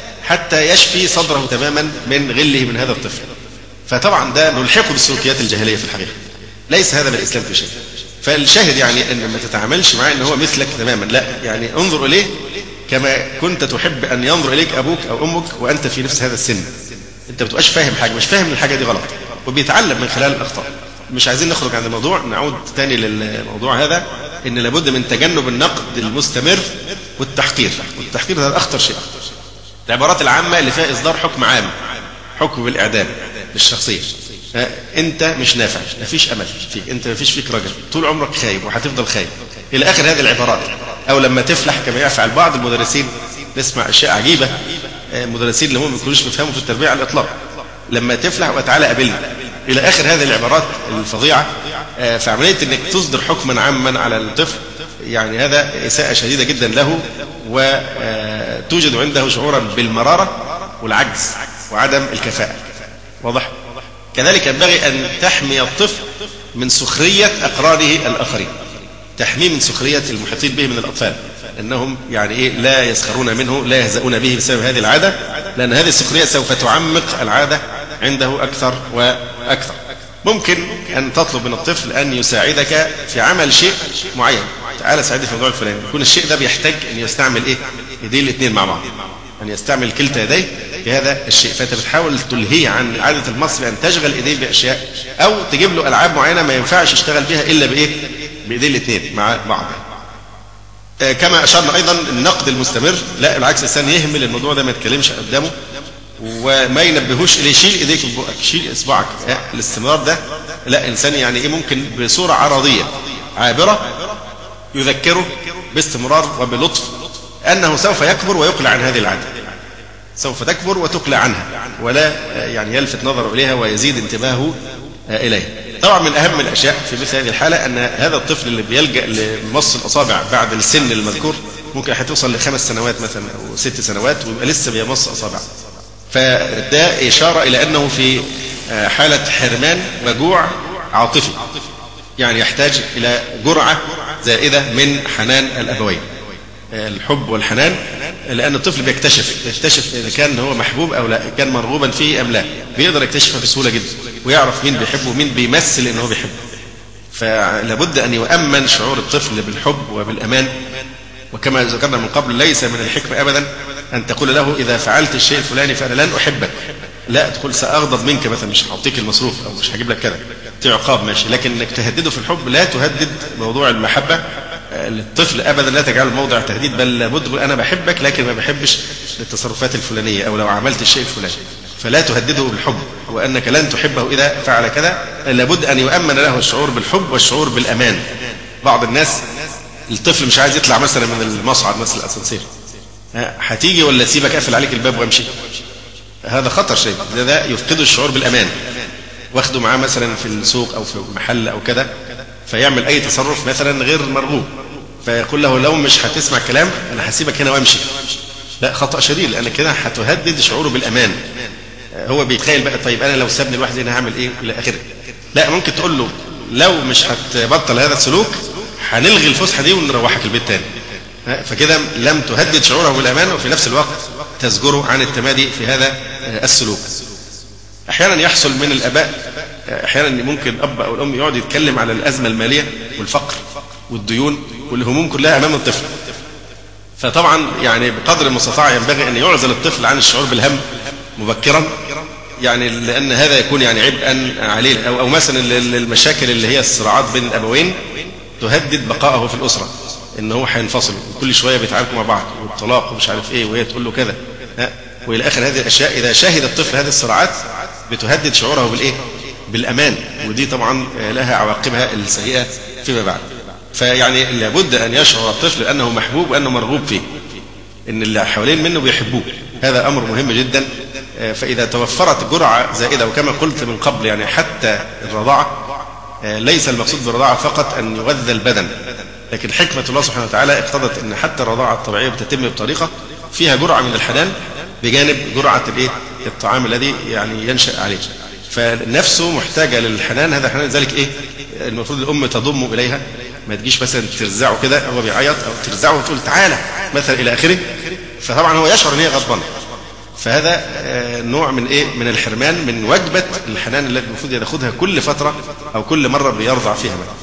حتى يشفي صدره تماما من غله من هذا الطفل. فطبعا ده نلحقه بالسلوكيات الجاهلية في الحقيقة، ليس هذا من الإسلام في شيء. فالشاهد يعني أن ما تتعاملش معه أنه هو مثلك تماما، لا، يعني انظر إليه كما كنت تحب أن ينظر إليك أبوك أو أمك وأنت في نفس هذا السن. أنت بتبقاش فاهم حاجة، مش فاهم الحاجة دي غلط، وبيتعلم من خلال الأخطاء. مش عايزين نخرج عن الموضوع، نعود تاني للموضوع هذا، إن لابد من تجنب النقد المستمر والتحقير. والتحقير هذا أخطر شيء. العبارات العامة اللي فيها إصدار حكم عام، حكم بالإعدام للشخصية، أنت مش نافع، مفيش أمل فيك، أنت مفيش فيك رجل، طول عمرك خايب وهتفضل خايب إلى آخر هذه العبارات. أو لما تفلح كما يفعل بعض المدرسين، نسمع أشياء عجيبة، مدرسين اللي هم ما يكونوش بيفهموا في التربية على الإطلاق، لما تفلح وتعالى قابلنا، إلى آخر هذه العبارات الفظيعة. فعملية أنك تصدر حكما عاما على الطفل يعني هذا إساءة شديدة جدا له، وتوجد عنده شعورا بالمرارة والعجز وعدم الكفاءة. واضح؟ كذلك ينبغي أن تحمي الطفل من سخرية أقرانه الآخرين، تحميه من سخرية المحيطين به من الأطفال، أنهم يعني إيه لا يسخرون منه، لا يهزؤون به بسبب هذه العادة، لأن هذه السخرية سوف تعمق العادة عنده أكثر وأكثر. ممكن أن تطلب من الطفل أن يساعدك في عمل شيء معين. تعالى ساعدني في الموضوع الفلاني، يكون الشيء ده بيحتاج أن يستعمل إيه؟ يديه الاثنين مع بعض، أن يستعمل كلتا يديه في هذا الشيء. فأنت بتحاول تلهيه عن عادة المصري أن تشغل إيديه بأشياء، أو تجيب له ألعاب معينة ما ينفعش يشتغل بها إلا بإيه؟ بإيديه الاثنين مع بعض. كما أشرنا أيضا النقد المستمر، لا بالعكس الإنسان يهمل الموضوع ده، ما يتكلمش قدامه وما ينبهوش إليه. شيل إيديك من بقك، شيل إصبعك. الاستمرار ده لا، إنسان يعني إيه ممكن بصورة عرضية عابرة يذكره باستمرار وبلطف أنه سوف يكبر ويقلع عن هذه العادة، سوف تكبر وتقلع عنها، ولا يعني يلفت نظره إليها ويزيد انتباهه إليها. طبعا من أهم الأشياء في مثل هذه الحالة أن هذا الطفل اللي بيلجأ لمص الأصابع بعد السن المذكور ممكن هتوصل لخمس سنوات مثلا أو ست سنوات ويبقى لسه بيمص أصابع، فده إشارة إلى أنه في حالة حرمان وجوع عاطفي، يعني يحتاج إلى جرعة زائدة من حنان الأبوين، الحب والحنان، لأن الطفل بيكتشف يكتشف إذا كان هو محبوب أو لا، كان مرغوبا فيه أم لا، بيقدر يكتشفها بسهولة جدا ويعرف مين بيحبه ومين بيمثل إنه بيحبه. فلابد أن يؤمن شعور الطفل بالحب وبالأمان. وكما ذكرنا من قبل ليس من الحكمة أبدا أن تقول له إذا فعلت الشيء الفلاني فأنا لن أحبك، لا تقول سأغضب منك مثلا، مش هعطيك المصروف أو مش هجيب لك كذا، عقاب ماشي، لكن انك تهدده في الحب لا تهدد موضوع المحبة للطفل أبدا، لا تجعله موضع تهديد، بل لابد أنا بحبك لكن ما بحبش التصرفات الفلانية أو لو عملت الشيء الفلاني، فلا تهدده بالحب وأنك لن تحبه إذا فعل كذا. لابد أن يؤمن له الشعور بالحب والشعور بالأمان. بعض الناس الطفل مش عايز يطلع مثلا من المصعد مثلا الأسانسير، هتيجي ولا سيبك أقفل عليك الباب وامشي، هذا خطر شيء، ده يفقده الشعور بالأمان. واخده معاه مثلا في السوق أو في محل أو كذا، فيعمل أي تصرف مثلا غير مرغوب، فيقول له لو مش هتسمع كلام أنا هسيبك هنا وامشي، لا خطأ شديد، لأن كده هتهدد شعوره بالأمان. هو بيتخيل بقى طيب أنا لو سابني لوحدي أنا هعمل إيه إلى آخره. لا، ممكن تقول له لو مش هتبطل هذا السلوك هنلغي الفسحة دي ونروحك البيت تاني، فكده لم تهدد شعوره بالأمان وفي نفس الوقت تزجره عن التمادي في هذا السلوك. أحيانا يحصل من الآباء، أحيانا ممكن الأب أو الأم يقعد يتكلم على الأزمة المالية والفقر والديون والهموم كلها أمام الطفل، فطبعا يعني بقدر المستطاع ينبغي أن يعزل الطفل عن الشعور بالهم مبكرا، يعني لأن هذا يكون يعني عبئا عليه، أو, أو مثلا المشاكل اللي هي الصراعات بين الأبوين تهدد بقائه في الأسرة، إن هو هينفصل وكل شوية بيتعاركوا مع بعض والطلاق ومش عارف إيه، وهي تقول له كذا وإلى آخر هذه الأشياء. إذا شاهد الطفل هذه الصراعات بتهدد شعوره بالإيه؟ بالأمان، ودي طبعا لها عواقبها السيئة فيما بعد. فيعني لابد أن يشعر الطفل أنه محبوب وأنه مرغوب فيه، إن اللي حوالين منه بيحبوه، هذا أمر مهم جدا. فإذا توفرت جرعة زائدة، وكما قلت من قبل يعني حتى الرضاعة ليس المقصود بالرضاعة فقط أن يغذى البدن، لكن حكمة الله سبحانه وتعالى اقتضت أن حتى الرضاعة الطبيعية بتتم بطريقة فيها جرعة من الحنان بجانب جرعة الإيه؟ الطعام الذي يعني ينشأ عليه، فنفسه محتاجة للحنان. هذا الحنان ذلك إيه؟ المفروض الأم تضمه إليها، ما تجيش مثلا ترزعه كده هو بيعيط أو ترزعه وتقول تعالى مثلا إلى آخره، فطبعا هو يشعر أن هي غضبانة. فهذا نوع من إيه؟ من الحرمان من وجبة الحنان التي المفروض ياخذها كل فترة أو كل مرة بيرضع فيها مثلا.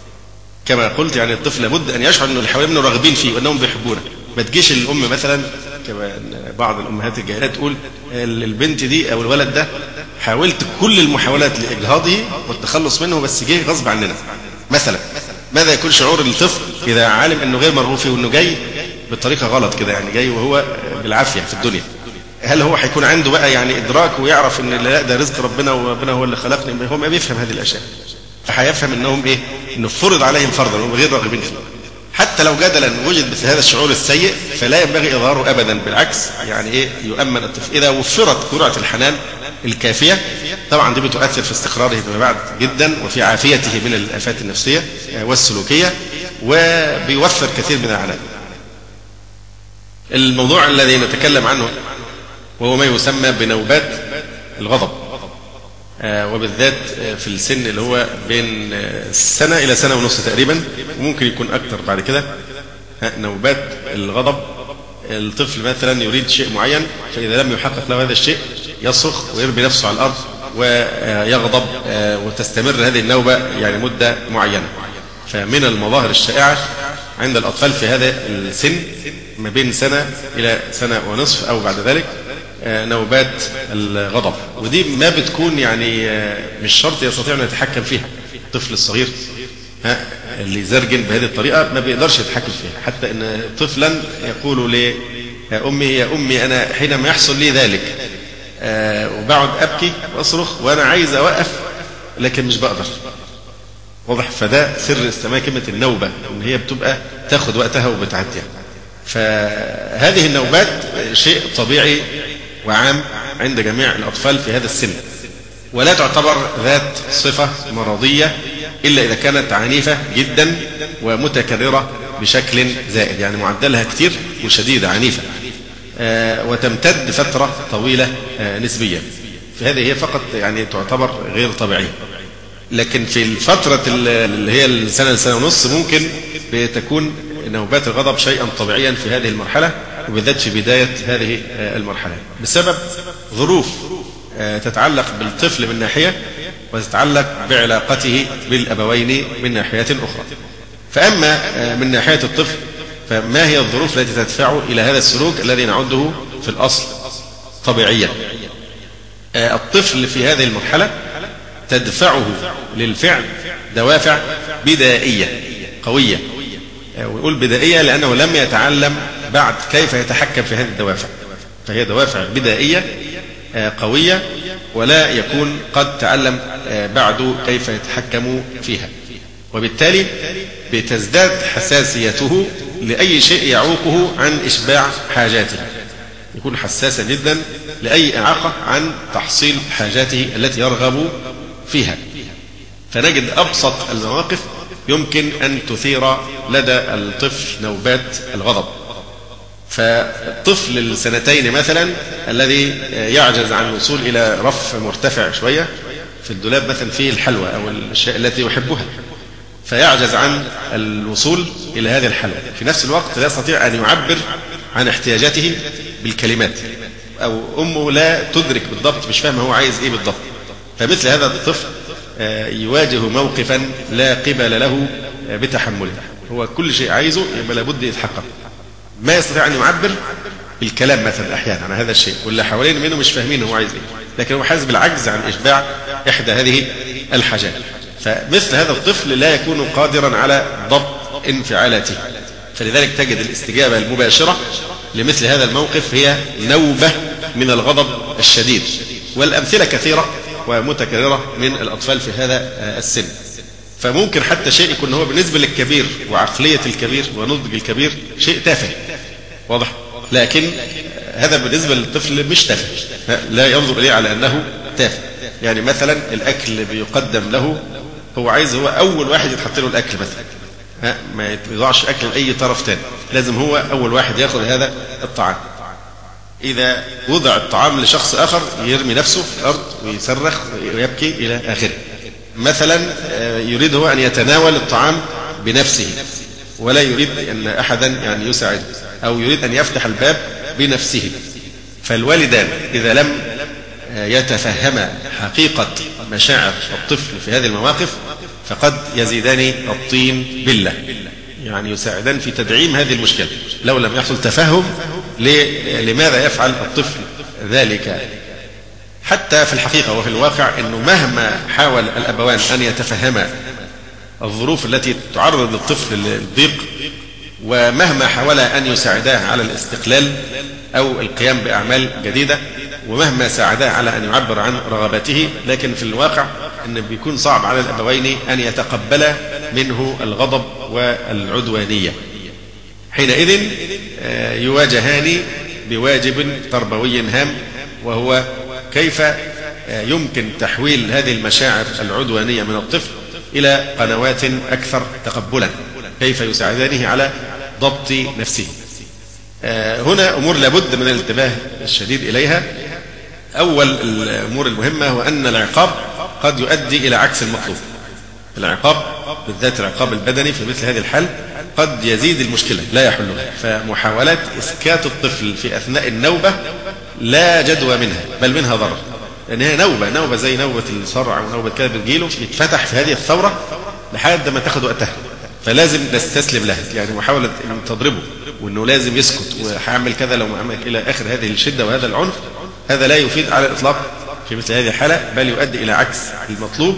كما قلت يعني الطفل لابد أن يشعر أن اللي حواليه منه راغبين فيه وأنهم بيحبونه. ما تجيش الأم مثلا كما بعض الأمهات الجاهلات تقول البنت دي أو الولد ده حاولت كل المحاولات لإجهاضه والتخلص منه بس جه غصب عننا مثلا. ماذا يكون شعور الطفل إذا علم أنه غير مرغوب فيه وأنه جاي بالطريقة غلط كده، يعني جاي وهو بالعافية في الدنيا؟ هل هو هيكون عنده بقى يعني إدراك ويعرف أن لا ده رزق ربنا وربنا هو اللي خلقني؟ هو ما بيفهم هذه الأشياء، فهيفهم أنهم إيه؟ أنه فرض عليهم فرضا وهم غير راغبين فيه. حتى لو جدلا وجد مثل هذا الشعور السيء فلا ينبغي إظهاره أبدا، بالعكس يعني إيه؟ يؤمن الطفل إذا وفرت جرعة الحنان الكافية، طبعا دي بتؤثر في استقراره فيما بعد جدا وفي عافيته من الآفات النفسية والسلوكية، وبيوفر كثير من العناء. الموضوع الذي نتكلم عنه وهو ما يسمى بنوبات الغضب، وبالذات في السن اللي هو بين سنة إلى سنة ونص تقريبا، وممكن يكون أكثر بعد كده. نوبات الغضب، الطفل مثلا يريد شيء معين، فإذا لم يحقق له هذا الشيء يصرخ ويرمي نفسه على الأرض ويغضب وتستمر هذه النوبة يعني مدة معينة. فمن المظاهر الشائعة عند الأطفال في هذا السن ما بين سنة إلى سنة ونصف أو بعد ذلك نوبات الغضب، ودي ما بتكون يعني مش شرط يستطيع أن يتحكم فيها. الطفل الصغير ها اللي يزرجن بهذه الطريقة ما بيقدرش يتحكم فيها، حتى أن طفلا يقول لي يا أمي يا أمي أنا حينما يحصل لي ذلك أه وبقعد أبكي وأصرخ وأنا عايز أوقف لكن مش بقدر. واضح؟ فده سر استماع كلمة النوبة، إن هي بتبقى تاخد وقتها وبتعدي. فهذه النوبات شيء طبيعي وعام عند جميع الأطفال في هذا السن، ولا تعتبر ذات صفة مرضية إلا إذا كانت عنيفة جدا ومتكررة بشكل زائد، يعني معدلها كتير وشديدة عنيفة آه وتمتد فترة طويلة آه نسبيا. فهذه هي فقط يعني تعتبر غير طبيعية. لكن في الفترة اللي هي السنة السنة ونص ممكن بتكون نوبات الغضب شيئا طبيعيا في هذه المرحلة، وبالذات في بداية هذه المرحلة، بسبب ظروف تتعلق بالطفل من ناحية وتتعلق بعلاقته بالأبوين من ناحية أخرى. فأما من ناحية الطفل فما هي الظروف التي تدفعه إلى هذا السلوك الذي نعده في الأصل طبيعيا؟ الطفل في هذه المرحلة تدفعه للفعل دوافع بدائية قوية، ويقول بدائية لأنه لم يتعلم بعد كيف يتحكم في هذه الدوافع، فهي دوافع بدائية قوية ولا يكون قد تعلم بعد كيف يتحكم فيها، وبالتالي بتزداد حساسيته لأي شيء يعوقه عن إشباع حاجاته، يكون حساسا جدا لأي إعاقة عن تحصيل حاجاته التي يرغب فيها. فنجد أبسط المواقف يمكن أن تثير لدى الطفل نوبات الغضب. فالطفل السنتين مثلا الذي يعجز عن الوصول إلى رف مرتفع شوية في الدولاب مثلا فيه الحلوى أو الأشياء التي يحبها، فيعجز عن الوصول إلى هذه الحلوى، في نفس الوقت لا يستطيع أن يعبر عن احتياجاته بالكلمات، أو أمه لا تدرك بالضبط، مش فاهمة هو عايز إيه بالضبط. فمثل هذا الطفل يواجه موقفا لا قبل له بتحمله، هو كل شيء عايزه يبقى لابد يتحقق، ما يستطيع أن يعبر بالكلام مثلا أحيانا عن هذا الشيء، واللي حوالين منه مش فاهمين هو عايز إيه، لكن هو حاسس بالعجز عن إشباع إحدى هذه الحاجات. فمثل هذا الطفل لا يكون قادرا على ضبط انفعالاته، فلذلك تجد الاستجابة المباشرة لمثل هذا الموقف هي نوبة من الغضب الشديد، والأمثلة كثيرة ومتكررة من الأطفال في هذا السن. فممكن حتى شيء يكون هو بالنسبة للكبير وعقلية الكبير ونضج الكبير شيء تافه، واضح، لكن هذا بالنسبة للطفل مش تافه، لا ينظر إليه على أنه تافه. يعني مثلا الأكل اللي بيقدم له هو عايز هو أول واحد يتحط له الأكل مثلا، ما يضعش أكل لأي طرف تاني، لازم هو أول واحد يأخذ هذا الطعام. إذا وضع الطعام لشخص آخر يرمي نفسه في الأرض ويصرخ ويبكي إلى آخره. مثلا يريد هو أن يتناول الطعام بنفسه ولا يريد أن أحدا يعني يساعده، أو يريد أن يفتح الباب بنفسه. فالوالدان إذا لم يتفهما حقيقة مشاعر الطفل في هذه المواقف فقد يزيدان الطين بلة، يعني يساعدان في تدعيم هذه المشكلة. لو لم يحصل تفهم لماذا يفعل الطفل ذلك، حتى في الحقيقة وفي الواقع أنه مهما حاول الأبوان أن يتفهما الظروف التي تعرض الطفل للضيق، ومهما حاول أن يساعداه على الاستقلال أو القيام بأعمال جديدة، ومهما ساعداه على أن يعبر عن رغباته، لكن في الواقع أن بيكون صعب على الأبوين أن يتقبل منه الغضب والعدوانية. حينئذ يواجهان بواجب تربوي هام، وهو كيف يمكن تحويل هذه المشاعر العدوانية من الطفل إلى قنوات أكثر تقبلا، كيف يساعدانه على ضبط نفسه. هنا أمور لابد من الانتباه الشديد إليها. أول الأمور المهمة هو أن العقاب قد يؤدي إلى عكس المطلوب. العقاب بالذات العقاب البدني في مثل هذه الحال قد يزيد المشكلة لا يحلها. فمحاولات إسكات الطفل في أثناء النوبة لا جدوى منها، بل منها ضرر. لأن هي نوبة نوبة زي نوبة الصرع ونوبة كده بتجيله، يتفتح في هذه الثورة لحد ما تاخد وقتها، فلازم نستسلم لها. يعني محاولة أن تضربه وأنه لازم يسكت وهعمل كذا لو ما عمل إلى آخر هذه الشدة وهذا العنف، هذا لا يفيد على الإطلاق في مثل هذه الحالة، بل يؤدي إلى عكس المطلوب.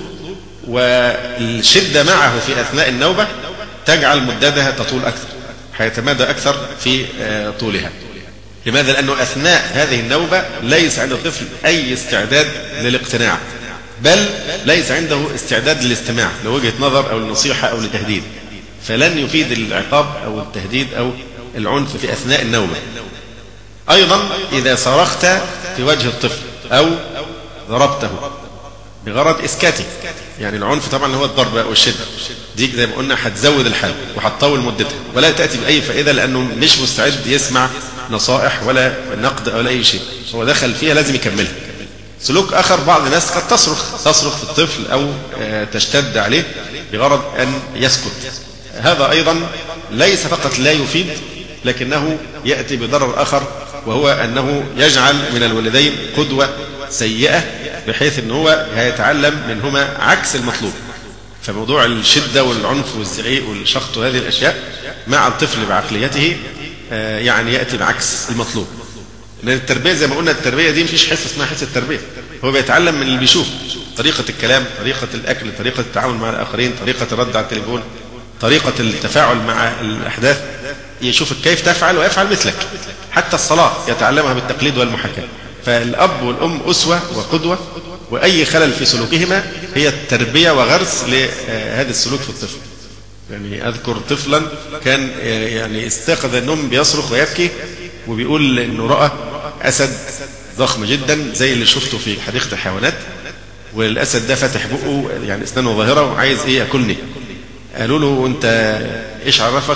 والشدة معه في أثناء النوبة تجعل مدتها تطول أكثر، هيتمادى أكثر في طولها. لماذا؟ لأنه أثناء هذه النوبة ليس عند الطفل أي استعداد للاقتناع، بل ليس عنده استعداد للاستماع لوجهة نظر أو لنصيحة أو لتهديد، فلن يفيد العقاب أو التهديد أو العنف في أثناء النوبة. أيضا إذا صرخت في وجه الطفل أو ضربته بغرض إسكاته، يعني العنف طبعا هو الضرب أو الشدة، دي زي ما قلنا هتزود الحالة وهتطول مدتها ولا تأتي بأي فائدة، لأنه مش مستعد يسمع نصائح ولا نقد ولا أي شيء، هو دخل فيها لازم يكملها. سلوك آخر، بعض الناس قد تصرخ تصرخ في الطفل أو تشتد عليه بغرض أن يسكت، هذا أيضا ليس فقط لا يفيد، لكنه يأتي بضرر آخر، وهو أنه يجعل من الولدين قدوة سيئة، بحيث أنه هو هيتعلم منهما عكس المطلوب. فموضوع الشدة والعنف والزعيق والشخط وهذه الأشياء مع الطفل بعقليته يعني يأتي بعكس المطلوب. لأن التربية زي ما قلنا، التربية دي مفيش حصة اسمها حصة التربية، هو بيتعلم من اللي بيشوف، طريقة الكلام، طريقة الأكل، طريقة التعامل مع الآخرين، طريقة الرد على التليفون، طريقة التفاعل مع الأحداث، يشوفك كيف تفعل ويفعل مثلك. حتى الصلاة يتعلمها بالتقليد والمحاكاة. فالأب والأم أسوة وقدوة، وأي خلل في سلوكهما هي التربية وغرس لهذا السلوك في الطفل. يعني أذكر طفلا كان يعني استيقظ النوم بيصرخ ويبكي، وبيقول إنه رأى أسد ضخم جدا زي اللي شفته في حديقة الحيوانات، والأسد ده فتح بقه يعني أسنانه ظاهرة وعايز إيه يأكلني. قالوا له أنت إيش عرفك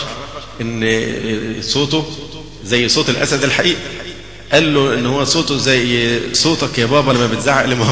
إن صوته زي صوت الأسد الحقيقي؟ قال له إن هو صوته زي صوتك يا بابا لما بتزعق لماما.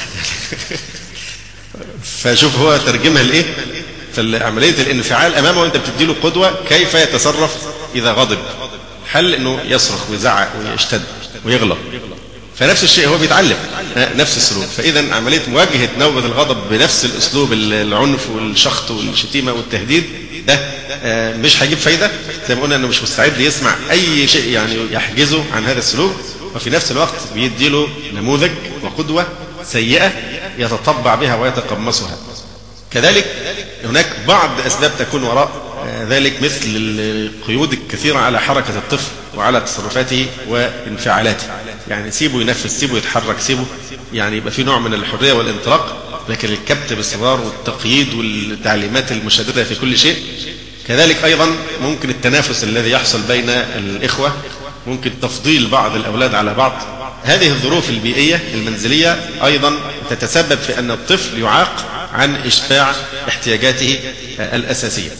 فشوف هو ترجمها لإيه؟ فعملية الانفعال أمامه وأنت بتديله قدوة كيف يتصرف إذا غضب، حل إنه يصرخ ويزعق ويشتد ويغلط. فنفس الشيء هو بيتعلم نفس السلوك. فإذا عملية مواجهة نوبة الغضب بنفس الأسلوب، العنف والشخط والشتيمة والتهديد، ده مش هيجيب فايدة. زي ما قلنا إنه مش مستعد يسمع أي شيء يعني يحجزه عن هذا السلوك، وفي نفس الوقت بيديله نموذج وقدوة سيئة يتطبع بها ويتقمصها. كذلك هناك بعض أسباب تكون وراء ذلك، مثل القيود الكثيرة على حركة الطفل وعلى تصرفاته وانفعالاته. يعني سيبه ينفذ، سيبه يتحرك، سيبه يعني يبقى في نوع من الحرية والانطلاق، لكن الكبت باستمرار والتقييد والتعليمات المشددة في كل شيء. كذلك أيضا ممكن التنافس الذي يحصل بين الإخوة، ممكن تفضيل بعض الأولاد على بعض. هذه الظروف البيئية المنزلية أيضا تتسبب في أن الطفل يعاق عن إشباع احتياجاته الأساسية،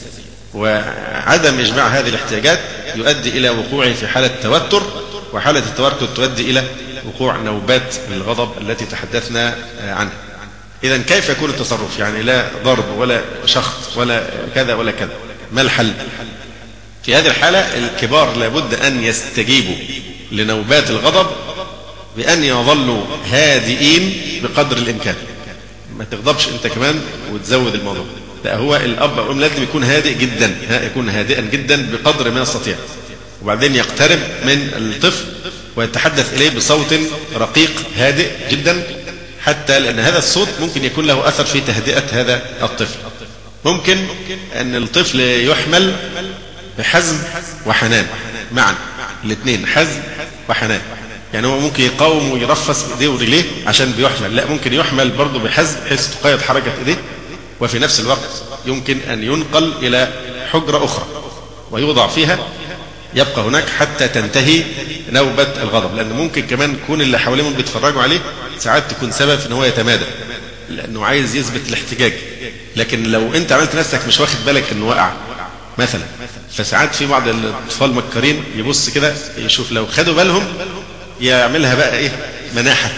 وعدم إشباع هذه الاحتياجات يؤدي إلى وقوعه في حالة توتر، وحالة التوتر تؤدي إلى وقوع نوبات الغضب التي تحدثنا عنها. إذا كيف يكون التصرف؟ يعني لا ضرب ولا شخط ولا كذا ولا كذا، ما الحل؟ في هذه الحالة الكبار لابد أن يستجيبوا لنوبات الغضب بأن يظلوا هادئين بقدر الإمكان. ما تغضبش أنت كمان وتزود الموضوع، لا، هو الأب أو الأم لازم يكون هادئ جدا، يكون هادئا جدا بقدر ما يستطيع، وبعدين يقترب من الطفل ويتحدث إليه بصوت رقيق هادئ جدا، حتى لأن هذا الصوت ممكن يكون له أثر في تهدئة هذا الطفل. ممكن أن الطفل يحمل بحزم وحنان معا، الاثنين حزم وحنان. يعني هو ممكن يقاوم ويرفس بإيديه ورجليه عشان بيحمل، لا، ممكن يحمل برضه بحزم بحيث تقيد حركة إيديه، وفي نفس الوقت يمكن أن ينقل إلى حجرة أخرى ويوضع فيها، يبقى هناك حتى تنتهي نوبة الغضب. لأنه ممكن كمان يكون اللي حواليهم بيتفرجوا عليه ساعات تكون سبب في أنه هو يتمادى، لأنه عايز يثبت الاحتجاج. لكن لو أنت عملت نفسك مش واخد بالك أنه وقع مثلا، فساعات في بعض الأطفال مكرين يبص كده يشوف، لو خدوا بالهم يعملها بقى إيه مناحة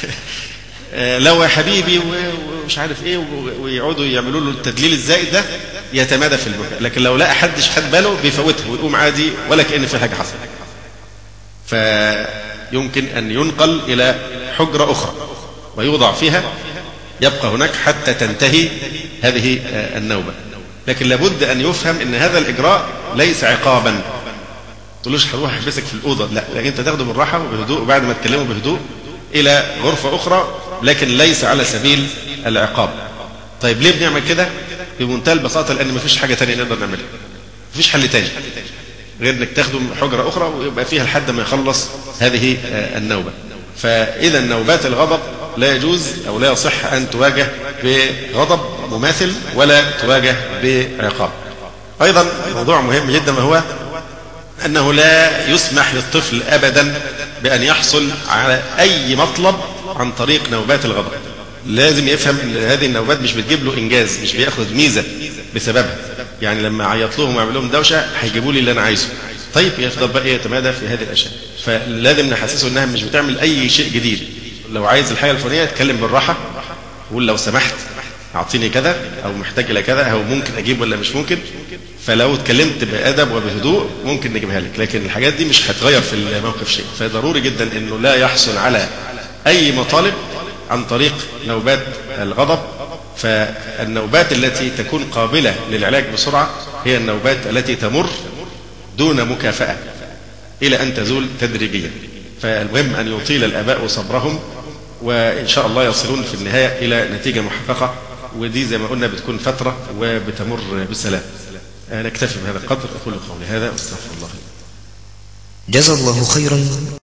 لو يا حبيبي ومش عارف إيه، ويقعدوا يعملوا له التدليل الزائد ده، يتمادى في البكاء. لكن لو لا حدش خد باله بيفوتها ويقوم عادي ولا كأن في حاجة حصلت. فيمكن أن ينقل إلى حجرة أخرى ويوضع فيها، يبقى هناك حتى تنتهي هذه النوبة. لكن لابد أن يفهم أن هذا الإجراء ليس عقابا. تقولوش هروح أحبسك في الأوضة، لا، لكن أنت تاخده بالراحة وبهدوء، وبعد ما تكلمه بهدوء إلى غرفة أخرى، لكن ليس على سبيل العقاب. طيب ليه بنعمل كده؟ بمنتهى البساطة، لأن مفيش حاجة تانية نقدر نعملها، مفيش حل تاني غير انك تاخده حجرة أخرى ويبقى فيها لحد ما يخلص هذه النوبة. فإذا نوبات الغضب لا يجوز أو لا يصح أن تواجه بغضب مماثل ولا تواجه بعقاب. أيضا موضوع مهم جدا وهو أنه لا يسمح للطفل أبدا بأن يحصل على أي مطلب عن طريق نوبات الغضب. لازم يفهم أن هذه النوبات مش بتجيب له إنجاز، مش بياخد ميزة بسببها. يعني لما عيط لهم ويعمل لهم دوشة هيجيبوا لي اللي أنا عايزه، طيب يفضل بقى يتمادى في هذه الأشياء. فلازم نحسسه أنها مش بتعمل أي شيء جديد. لو عايز الحاجة الفلانية اتكلم بالراحة، قول لو سمحت أعطيني كذا، أو محتاج إلى كذا، أو ممكن أجيب ولا مش ممكن. فلو اتكلمت بأدب وبهدوء ممكن نجيبها لك، لكن الحاجات دي مش هتغير في الموقف شيء. فضروري جدا أنه لا يحصل على أي مطالب عن طريق نوبات الغضب. فالنوبات التي تكون قابلة للعلاج بسرعة هي النوبات التي تمر دون مكافأة إلى أن تزول تدريجيا. فالمهم أن يطيل الآباء صبرهم، وإن شاء الله يصلون في النهاية إلى نتيجة محققة، ودي زي ما قلنا بتكون فترة وبتمر بسلام. نكتفي بهذا القدر. أقول قولي هذا واستغفر الله. جزا الله خيرا.